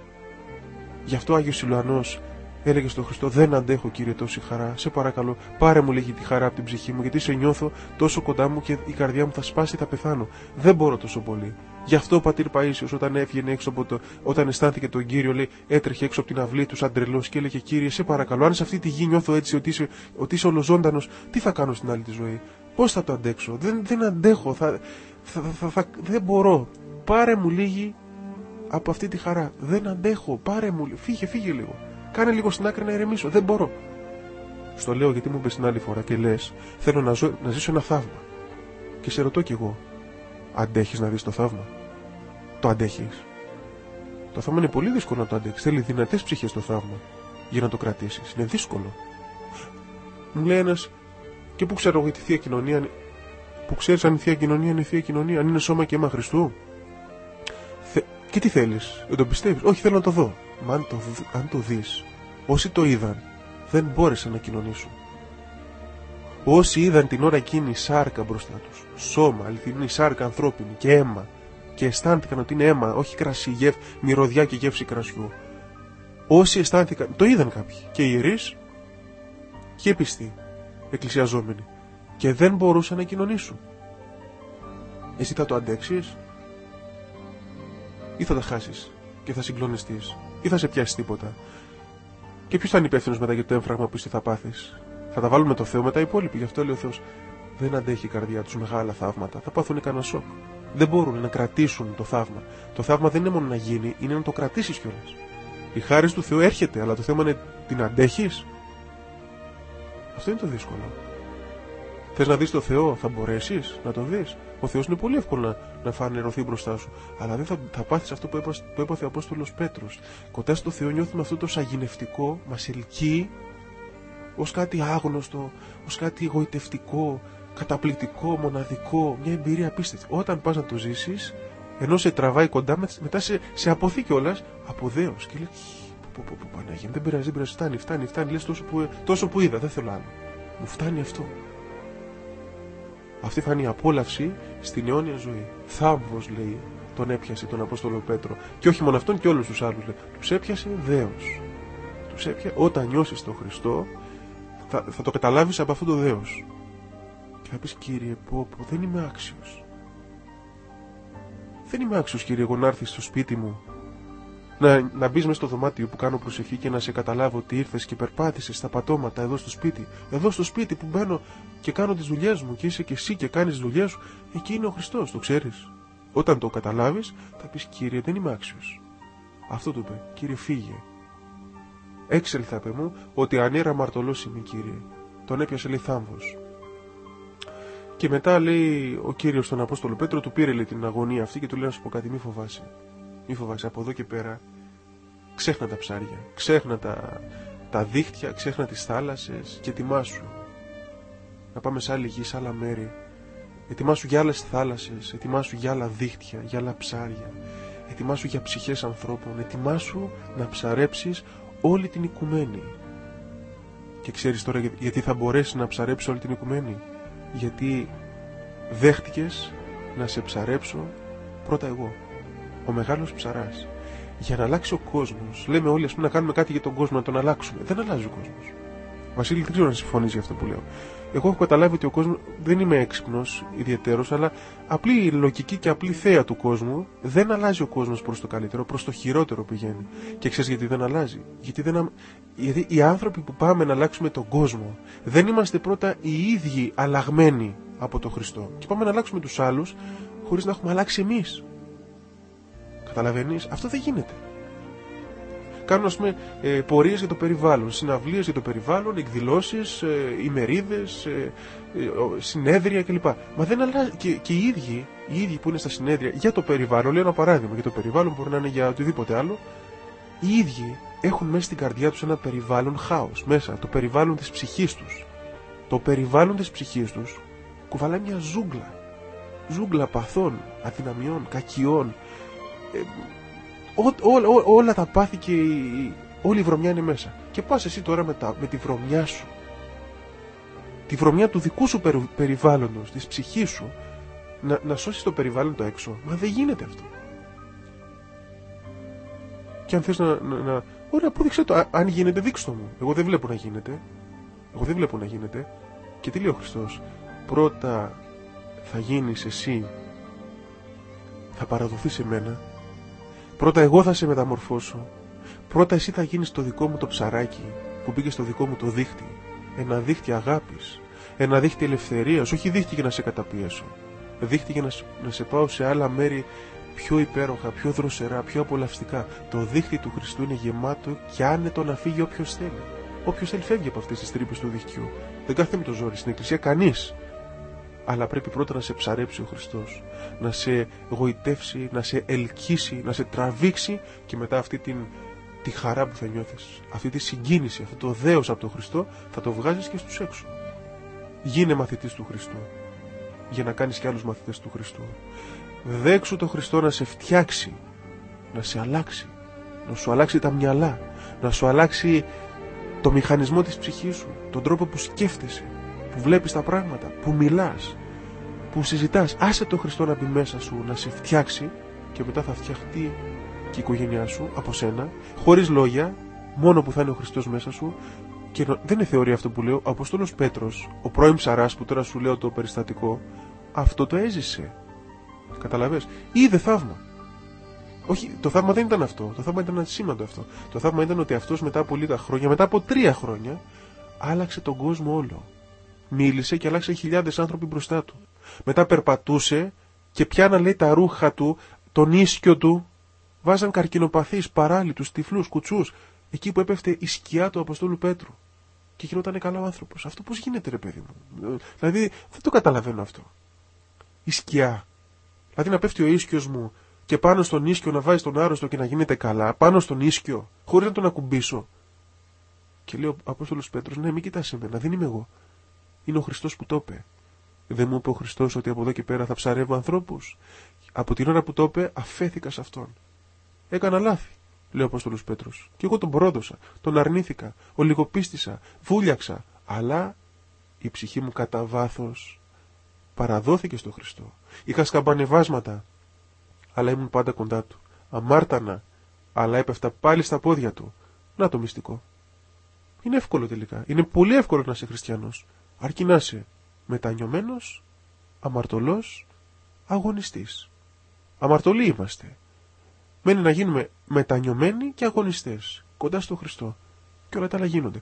Speaker 1: Γι' αυτό ο Άγιος Σιλουανός έλεγε στον Χριστό δεν αντέχω Κύριε τόση χαρά, σε παρακαλώ πάρε μου λίγη τη χαρά από την ψυχή μου γιατί σε νιώθω τόσο κοντά μου και η καρδιά μου θα σπάσει, θα πεθάνω. Δεν μπορώ τόσο πολύ. Γι' αυτό ο πατήρ Παΐσιος όταν έβγαινε έξω από το, όταν αισθάνθηκε τον Κύριο λέει έτρεχε έξω από την αυλή του σαν τρελός και έλεγε Κύριε σε παρακαλώ αν σε αυτή τη γη νιώθω έτσι ότι είσαι, ότι είσαι ολοζώντανος, τι θα κάνω στην άλλη τη ζωή, πώς θα το αντέξω, δεν, δεν αντέχω, θα, θα, θα, θα, θα, δεν μπορώ, πάρε μου λίγη από αυτή τη χαρά, δεν αντέχω, πάρε μου, φύγε, φύγε λίγο. Κάνε λίγο στην άκρη να ηρεμήσω. Δεν μπορώ. Στο λέω γιατί μου είπες την άλλη φορά και λες θέλω να, ζω, να ζήσω ένα θαύμα. Και σε ρωτώ κι εγώ, αντέχεις να δεις το θαύμα? Το αντέχεις? Το θαύμα είναι πολύ δύσκολο να το αντέξεις. Θέλει δυνατές ψυχές το θαύμα για να το κρατήσεις. Είναι δύσκολο. Μου λέει ένας, και πού ξέρω εγώ τη θεία κοινωνία, που ξέρεις αν η θεία κοινωνία είναι η θεία κοινωνία, αν είναι σώμα και αίμα Χριστού. Θε... Και τι θέλεις, δεν το πιστεύεις? Όχι, θέλω να το δω. Μα αν το, αν το δεις, όσοι το είδαν δεν μπόρεσαν να κοινωνήσουν. Όσοι είδαν την ώρα εκείνη σάρκα μπροστά τους, σώμα, αληθινή σάρκα ανθρώπινη και αίμα, και αισθάνθηκαν ότι είναι αίμα, όχι κρασί, γευ, μυρωδιά και γεύση κρασιού. Όσοι αισθάνθηκαν, το είδαν κάποιοι, και ιερείς και πιστοί, εκκλησιαζόμενοι, και δεν μπορούσαν να κοινωνήσουν. Εσύ θα το αντέξεις ή θα τα χάσεις και θα συγκλονιστείς ή θα σε πιάσει τίποτα? Και ποιος θα είναι υπεύθυνος μετά για το έμφραγμα που εσύ θα πάθεις? Θα τα βάλουμε το Θεό μετά οι υπόλοιποι. Γι' αυτό λέει ο Θεός δεν αντέχει η καρδιά τους μεγάλα θαύματα. Θα πάθουν κανένα σοκ. Δεν μπορούν να κρατήσουν το θαύμα. Το θαύμα δεν είναι μόνο να γίνει, είναι να το κρατήσεις κιόλας. Η χάρις του Θεού έρχεται, αλλά το θέμα είναι την αντέχεις. Αυτό είναι το δύσκολο. Θες να δεις το Θεό, θα μπορέσεις να το δεις? Ο Θεός είναι πολύ εύκολο να, να φανερωθεί μπροστά σου. Αλλά δεν θα, θα πάθεις αυτό που έπαθε, που έπαθε ο Απόστολος Πέτρος. Κοντά στο Θεό νιώθουμε αυτό το σαγηνευτικό, μας ελκύει ως κάτι άγνωστο, ως κάτι εγωιτευτικό, καταπληκτικό, μοναδικό, μια εμπειρία απίστευτη. Όταν πας να το ζήσεις, ενώ σε τραβάει κοντά, μετά σε, σε αποθεί κιόλας από δέος. Και λέει, πω, πω, πω, Παναγία, δεν πειράζει, δεν πειράζει, φτάνει, φτάνει, φτάνει, λες τόσο που, τόσο που είδα, δεν θέλω άλλο. Μου φτάνει αυτό. Αυτή θα είναι η απόλαυση στην αιώνια ζωή. Θάμβος, λέει, τον έπιασε τον Απόστολο Πέτρο. Και όχι μόνο αυτόν και όλους τους άλλους, λέει. Τους έπιασε δέος. Τους έπιασε, όταν νιώσεις τον Χριστό, θα, θα το καταλάβεις από αυτό το δέος. Και θα πεις, Κύριε, πω, πω, δεν είμαι άξιος. Δεν είμαι άξιος, Κύριε, εγώ να έρθεις στο σπίτι μου Να, να μπει μέσα στο δωμάτιο που κάνω προσευχή και να σε καταλάβω ότι ήρθες και περπάτησες στα πατώματα εδώ στο σπίτι. Εδώ στο σπίτι που μπαίνω και κάνω τις δουλειές μου και είσαι και εσύ και κάνεις τις δουλειές σου. Εκεί είναι ο Χριστός, το ξέρεις. Όταν το καταλάβεις θα πεις, Κύριε, δεν είμαι άξιος. Αυτό του είπε, Κύριε, φύγε. Έξελθα, είπε μου, ότι ανέρα αμαρτωλός είμαι, Κύριε. Τον έπιασε, λέει, θάμβος. Και μετά, λέει, ο Κύριος στον Απόστολο Πέτρο του πήρε, λέει, την αγωνία αυτή και του λέει, να σου πω κάτι, μη φοβάσαι. Μη φοβάσαι, από εδώ και πέρα ξέχνα τα ψάρια, ξέχνα τα, τα δίχτυα, ξέχνα τις θάλασσες και ετοιμάσου να πάμε σε άλλη γη, σε άλλα μέρη. Ετοιμάσου για άλλες θάλασσες, ετοιμάσου για άλλα δίχτυα, για άλλα ψάρια, ετοιμάσου για ψυχές ανθρώπων, ετοιμάσου να ψαρέψεις όλη την οικουμένη. Και ξέρεις τώρα γιατί θα μπορέσεις να ψαρέψεις όλη την οικουμένη? Γιατί δέχτηκες να σε ψαρέψω πρώτα εγώ, ο μεγάλος ψαράς. Για να αλλάξει ο κόσμος, λέμε όλοι, ας πούμε, να κάνουμε κάτι για τον κόσμο, να τον αλλάξουμε. Δεν αλλάζει ο κόσμος. Βασίλη, δεν ξέρω αν συμφωνείς για αυτό που λέω. Εγώ έχω καταλάβει ότι ο κόσμος, δεν είμαι έξυπνος ιδιαιτέρως, αλλά απλή λογική και απλή θέα του κόσμου, δεν αλλάζει ο κόσμος προς το καλύτερο, προς το χειρότερο πηγαίνει. Και ξέρεις γιατί δεν αλλάζει? Γιατί, δεν, γιατί οι άνθρωποι που πάμε να αλλάξουμε τον κόσμο, δεν είμαστε πρώτα οι ίδιοι αλλαγμένοι από τον Χριστό. Και πάμε να αλλάξουμε τους άλλους χωρίς να έχουμε αλλάξει εμείς. Καταλαβαίνεις? Αυτό δεν γίνεται. Κάνουν, ας πούμε, ε, πορείες για το περιβάλλον, συναυλίες για το περιβάλλον, εκδηλώσεις, ε, ημερίδες, ε, ε, συνέδρια κλπ. Μα δεν αλλάζει. Και, και οι ίδιοι, οι ίδιοι που είναι στα συνέδρια για το περιβάλλον, λέω ένα παράδειγμα, για το περιβάλλον μπορεί να είναι για οτιδήποτε άλλο, οι ίδιοι έχουν μέσα στην καρδιά τους ένα περιβάλλον χάος, μέσα, το περιβάλλον της ψυχής τους. Το περιβάλλον της ψυχής τους κουβαλάει μια ζούγκλα. Ζούγκλα παθών, αδυναμιών, κακιών. Ε, Ό, ό, ό, όλα τα πάθη και η, όλη η βρωμιά είναι μέσα. Και πας εσύ τώρα με, τα, με τη βρωμιά σου, τη βρωμιά του δικού σου περι, περιβάλλοντος, της ψυχής σου, να, να σώσεις το περιβάλλον το έξω. Μα δεν γίνεται αυτό. Και αν θες να, να, να ωραία, απόδειξε το, αν γίνεται δείξτε το μου. Εγώ δεν βλέπω να γίνεται. Εγώ δεν βλέπω να γίνεται. Και τι λέει ο Χριστός? Πρώτα θα γίνεις εσύ, θα παραδοθείς σε μένα. Πρώτα εγώ θα σε μεταμορφώσω. Πρώτα εσύ θα γίνεις το δικό μου το ψαράκι που μπήκε στο δικό μου το δίχτυ. Ένα δίχτυ αγάπης. Ένα δίχτυ ελευθερίας. Όχι δίχτυ για να σε καταπιέσω. Δίχτυ για να σε, να σε πάω σε άλλα μέρη πιο υπέροχα, πιο δροσερά, πιο απολαυστικά. Το δίχτυ του Χριστού είναι γεμάτο και άνετο να φύγει όποιος θέλει. Όποιος θέλει φεύγει από αυτές τις τρύπες του δικτυού. Δεν κάθεται με το ζόρι στην εκκλησία κανείς. Αλλά πρέπει πρώτα να σε ψαρέψει ο Χριστός, να σε γοητεύσει, να σε ελκύσει, να σε τραβήξει και μετά αυτή την, τη χαρά που θα νιώθεις, αυτή τη συγκίνηση, αυτό το δέος από τον Χριστό θα το βγάζεις και στους έξω. Γίνε μαθητής του Χριστού για να κάνεις και άλλους μαθητές του Χριστού. Δέξου τον Χριστό να σε φτιάξει, να σε αλλάξει, να σου αλλάξει τα μυαλά, να σου αλλάξει το μηχανισμό της ψυχής σου, τον τρόπο που σκέφτεσαι, που βλέπεις τα πράγματα, που μιλάς, που συζητάς. Άσε τον Χριστό να μπει μέσα σου, να σε φτιάξει και μετά θα φτιαχτεί και η οικογένειά σου από σένα, χωρίς λόγια, μόνο που θα είναι ο Χριστός μέσα σου. Και δεν είναι θεωρία αυτό που λέω. Ο Απόστολος Πέτρος, ο πρώην ψαράς που τώρα σου λέω το περιστατικό, αυτό το έζησε. Καταλαβες? Είδε θαύμα. Όχι, το θαύμα δεν ήταν αυτό. Το θαύμα ήταν ασήμαντο αυτό. Το θαύμα ήταν ότι αυτός μετά από λίγα χρόνια, μετά από τρία χρόνια, άλλαξε τον κόσμο όλο. Μίλησε και άλλαξε χιλιάδες άνθρωποι μπροστά του. Μετά περπατούσε και πιάνα, λέει, τα ρούχα του, τον ίσκιο του, βάζαν καρκινοπαθείς, παράλυτους, τυφλούς, κουτσούς, εκεί που έπεφτε η σκιά του Αποστόλου Πέτρου. Και γινόταν καλά ο άνθρωπος. Αυτό πώς γίνεται, ρε παιδί μου? Δηλαδή δεν το καταλαβαίνω αυτό. Η σκιά. Δηλαδή να πέφτει ο ίσκιος μου και πάνω στον ίσκιο να βάζει τον άρρωστο και να γίνεται καλά, πάνω στον ίσκιο, χωρίς να τον ακουμπήσω. Και λέει ο Απόστολος Πέτρος, ναι, μην κοιτάς εμένα, δεν είμαι εγώ. Είναι ο Χριστός που το είπε. Δεν μου είπε ο Χριστός ότι από εδώ και πέρα θα ψαρεύω ανθρώπους? Από την ώρα που το είπε, αφέθηκα σε αυτόν. Έκανα λάθη, λέει ο Απόστολος Πέτρος. Και εγώ τον πρόδωσα, τον αρνήθηκα, ολιγοπίστησα, βούλιαξα. Αλλά η ψυχή μου κατά βάθος παραδόθηκε στο Χριστό. Είχα σκαμπανεβάσματα, αλλά ήμουν πάντα κοντά του. Αμάρτανα, αλλά έπεφτα πάλι στα πόδια του. Να το μυστικό. Είναι εύκολο τελικά. Είναι πολύ εύκολο να είσαι χριστιανός. Αρκεί να είσαι μετανιωμένος, αμαρτωλός, αγωνιστής. Αμαρτωλοί είμαστε. Μένει να γίνουμε μετανιωμένοι και αγωνιστές, κοντά στο Χριστό. Και όλα τα άλλα γίνονται.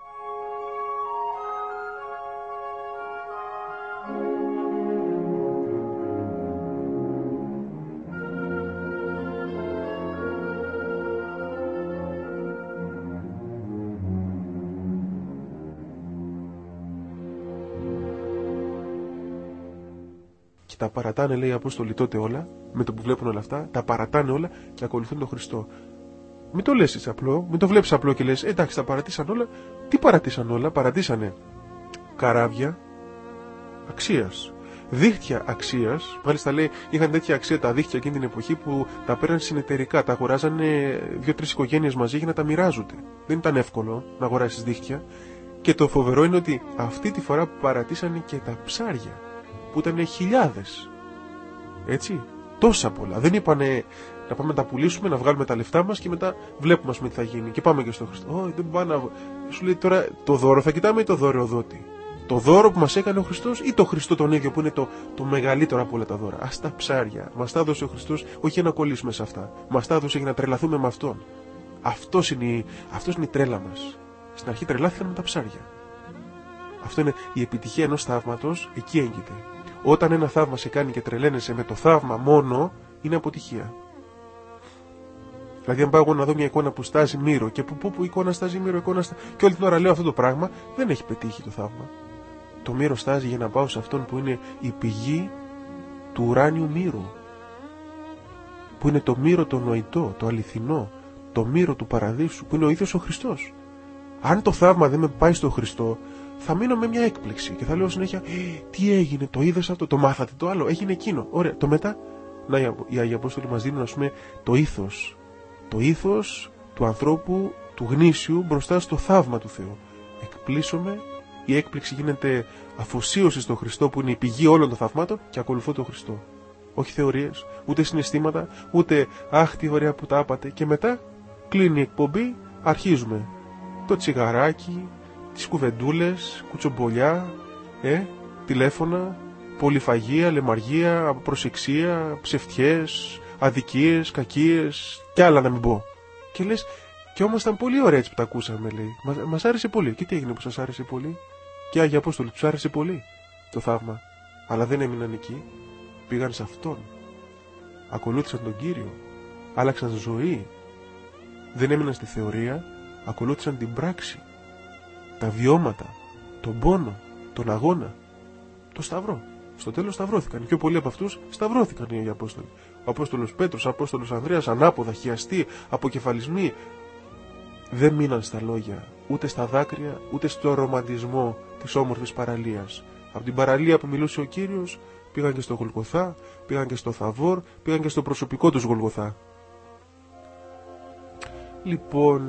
Speaker 1: Και τα παρατάνε, λέει οι Απόστολοι τότε όλα, με το που βλέπουν όλα αυτά, τα παρατάνε όλα και ακολουθούν τον Χριστό. Μην το λες έτσι απλό, μην το βλέπεις απλό και λες, εντάξει, τα παρατήσαν όλα. Τι παρατήσαν όλα? Παρατήσανε καράβια αξίας, δίχτυα αξίας. Μάλιστα λέει, είχαν τέτοια αξία τα δίχτυα εκείνη την εποχή που τα παίρναν συνεταιρικά, τα αγοράζανε δύο-τρεις οικογένειες μαζί για να τα μοιράζονται. Δεν ήταν εύκολο να αγοράσεις δίχτυα. Και το φοβερό είναι ότι αυτή τη φορά παρατήσανε και τα ψάρια, που ήταν χιλιάδες. Έτσι, τόσα πολλά. Δεν είπανε να πάμε να τα πουλήσουμε, να βγάλουμε τα λεφτά μας και μετά βλέπουμε ας πούμε τι θα γίνει. Και πάμε και στο Χριστό. Όχι, δεν πάμε να... Σου λέει τώρα το δώρο θα κοιτάμε ή το δωρεοδότη? Το δώρο που μας έκανε ο Χριστός ή το Χριστό τον ίδιο που είναι το, το μεγαλύτερο από όλα τα δώρα? Ας τα ψάρια. Μας τα έδωσε ο Χριστός όχι για να κολλήσουμε σε αυτά. Μας τα έδωσε για να τρελαθούμε με Αυτόν. Αυτός είναι, η... Αυτός είναι η τρέλα μας. Στην αρχή τρελάθηκαν με τα ψάρια. Αυτό είναι η επιτυχία ενός θαύματος, εκεί έγκυται. Όταν ένα θαύμα σε κάνει και τρελαίνεσαι με το θαύμα μόνο, είναι αποτυχία. Δηλαδή, αν πάω εγώ να δω μια εικόνα που στάζει μύρο και που, που, που εικόνα στάζει μύρο, εικόνα στάζει... και όλη την ώρα λέω αυτό το πράγμα, δεν έχει πετύχει το θαύμα. Το μύρο στάζει για να πάω σε αυτόν που είναι η πηγή του ουράνιου μύρου. Που είναι το μύρο το νοητό, το αληθινό, το μύρο του παραδείσου, που είναι ο ίδιος ο Χριστός. Αν το θαύμα δεν με πάει στο Χριστό, θα μείνω με μια έκπληξη και θα λέω συνέχεια, τι έγινε, το είδες αυτό, το μάθατε το άλλο, έγινε εκείνο. Ωραία, το μετά, να οι Άγιοι Απόστολοι μας δίνουν, ας πούμε, το ήθος. Το ήθος του ανθρώπου, του γνήσιου, μπροστά στο θαύμα του Θεού. Εκπλήσωμαι, η έκπληξη γίνεται αφοσίωση στο Χριστό που είναι η πηγή όλων των θαυμάτων και ακολουθώ τον Χριστό. Όχι θεωρίες, ούτε συναισθήματα, ούτε αχ τι ωραία που τα άπατε. Και μετά κλείνει η εκπομπή, αρχίζουμε το τσιγαράκι, τις κουβεντούλες, κουτσομπολιά, ε, τηλέφωνα, πολυφαγία, λεμαργία, προσεξία, ψευτιές, αδικίες, κακίες και άλλα να μην πω. Και λες, και όμως ήταν πολύ ωραία έτσι που τα ακούσαμε, λέει. Μας, μας άρεσε πολύ. Και τι έγινε που σας άρεσε πολύ? Και Άγιοι Απόστολοι, τους άρεσε πολύ το θαύμα. Αλλά δεν έμειναν εκεί. Πήγαν σε Αυτόν. Ακολούθησαν τον Κύριο. Άλλαξαν ζωή. Δεν έμειναν στη θεωρία. Ακολούθησαν την πράξη. Τα βιώματα. Τον πόνο. Τον αγώνα. Το σταυρό. Στο τέλος σταυρώθηκαν. Και πιο πολλοί από αυτούς σταυρώθηκαν οι Άγιοι Απόστολοι. Ο Απόστολος Πέτρος, ο Απόστολος Ανδρέας, ανάποδα, χιαστοί, αποκεφαλισμοί. Δεν μείναν στα λόγια, ούτε στα δάκρυα, ούτε στο ρομαντισμό της όμορφης παραλίας. Από την παραλία που μιλούσε ο Κύριος, πήγαν και στο Γολγοθά, πήγαν και στο Θαβόρ, πήγαν και στο προσωπικό τους Γολγοθά. Λοιπόν,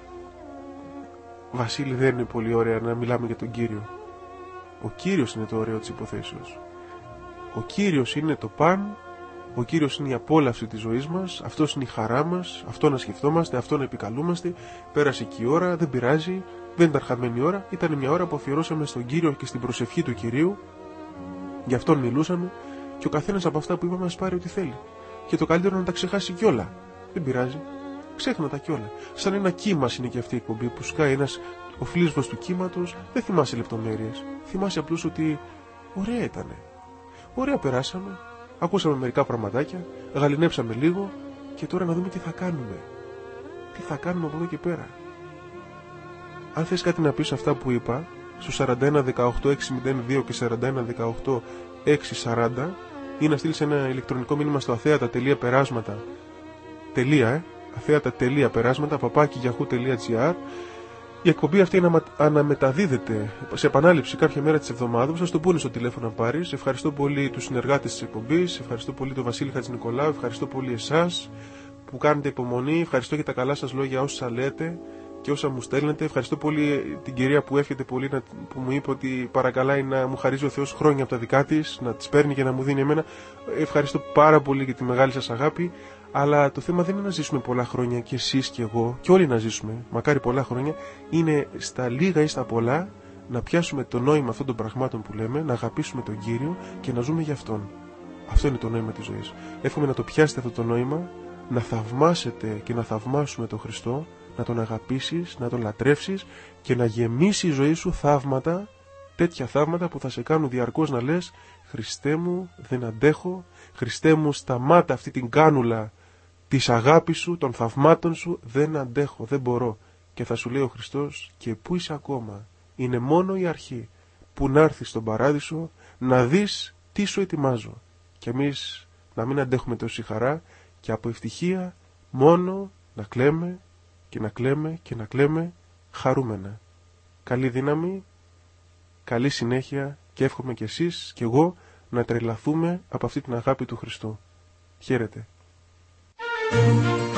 Speaker 1: Βασίλη, δεν είναι πολύ ωραία να μιλάμε για τον Κύριο. Ο Κύριος είναι το ωραίο της υποθέσεως. Ο Κύριος είναι το παν. Ο Κύριος είναι η απόλαυση της ζωής μας, αυτός είναι η χαρά μας, αυτό να σκεφτόμαστε, αυτό να επικαλούμαστε. Πέρασε και η ώρα, δεν πειράζει, δεν ήταν χαμένη η ώρα, ήταν μια ώρα που αφιερώσαμε στον Κύριο και στην προσευχή του Κυρίου. Γι' αυτόν μιλούσαμε και ο καθένας από αυτά που είπαμε μας πάρει ό,τι θέλει. Και το καλύτερο να τα ξεχάσει κιόλα. Δεν πειράζει, ξέχνα τα κιόλα. Σαν ένα κύμα είναι και αυτή η εκπομπή που σκάει ένας ο φλίσβος του κύματος, δεν θυμάσαι λεπτομέρειες. Θυμάσαι απλώς ότι ωραία ήτανε. Ωραία περάσαμε. Ακούσαμε μερικά πραγματάκια, γαληνέψαμε λίγο και τώρα να δούμε τι θα κάνουμε. Τι θα κάνουμε από εδώ και πέρα. Αν θες κάτι να πεις αυτά που είπα, στο σαράντα ένα δεκαοκτώ εξακόσια δύο και σαράντα ένα δεκαοκτώ εξακόσια σαράντα ή να στείλεις ένα ηλεκτρονικό μήνυμα στο αθέατα.περάσματα τελεία, ε, αθέατα.περάσματα παπάκι yahoo.gr. Η εκπομπή αυτή ανα, αναμεταδίδεται σε επανάληψη κάποια μέρα της εβδομάδας. Θα το πούνε στο τηλέφωνο να πάρεις. Ευχαριστώ πολύ τους συνεργάτες της εκπομπής. Ευχαριστώ πολύ τον Βασίλη Χατζηνικολάου. Ευχαριστώ πολύ εσάς που κάνετε υπομονή. Ευχαριστώ για τα καλά σας λόγια όσα λέτε και όσα μου στέλνετε. Ευχαριστώ πολύ την κυρία που εύχεται πολύ να, που μου είπε ότι παρακαλάει να μου χαρίζει ο Θεός χρόνια από τα δικά της, να τις παίρνει και να μου δίνει εμένα. Ευχαριστώ πάρα πολύ για τη μεγάλη σας αγάπη. Αλλά το θέμα δεν είναι να ζήσουμε πολλά χρόνια και εσείς και εγώ και όλοι να ζήσουμε, μακάρι πολλά χρόνια. Είναι στα λίγα ή στα πολλά να πιάσουμε το νόημα αυτών των πραγμάτων που λέμε, να αγαπήσουμε τον Κύριο και να ζούμε για Αυτόν. Αυτό είναι το νόημα της ζωής. Εύχομαι να το πιάσετε αυτό το νόημα, να θαυμάσετε και να θαυμάσουμε τον Χριστό, να τον αγαπήσεις, να τον λατρεύσεις και να γεμίσει η ζωή σου θαύματα, τέτοια θαύματα που θα σε κάνουν διαρκώς να λες «Χριστέ μου, δεν αντέχω, Χριστέ μου, σταμάτα αυτή την κάνουλα της αγάπης σου, των θαυμάτων σου, δεν αντέχω, δεν μπορώ». Και θα σου λέει ο Χριστός «Και πού είσαι ακόμα, είναι μόνο η αρχή, που να έρθεις στον παράδεισο, να δεις τι σου ετοιμάζω». Και εμείς να μην αντέχουμε τόση χαρά και από ευτυχία μόνο να κλαίμε και να κλαίμε και να κλαίμε χαρούμενα. Καλή δύναμη, καλή συνέχεια και εύχομαι κι εσείς κι εγώ να τρελαθούμε από αυτή την αγάπη του Χριστού. Χαίρετε.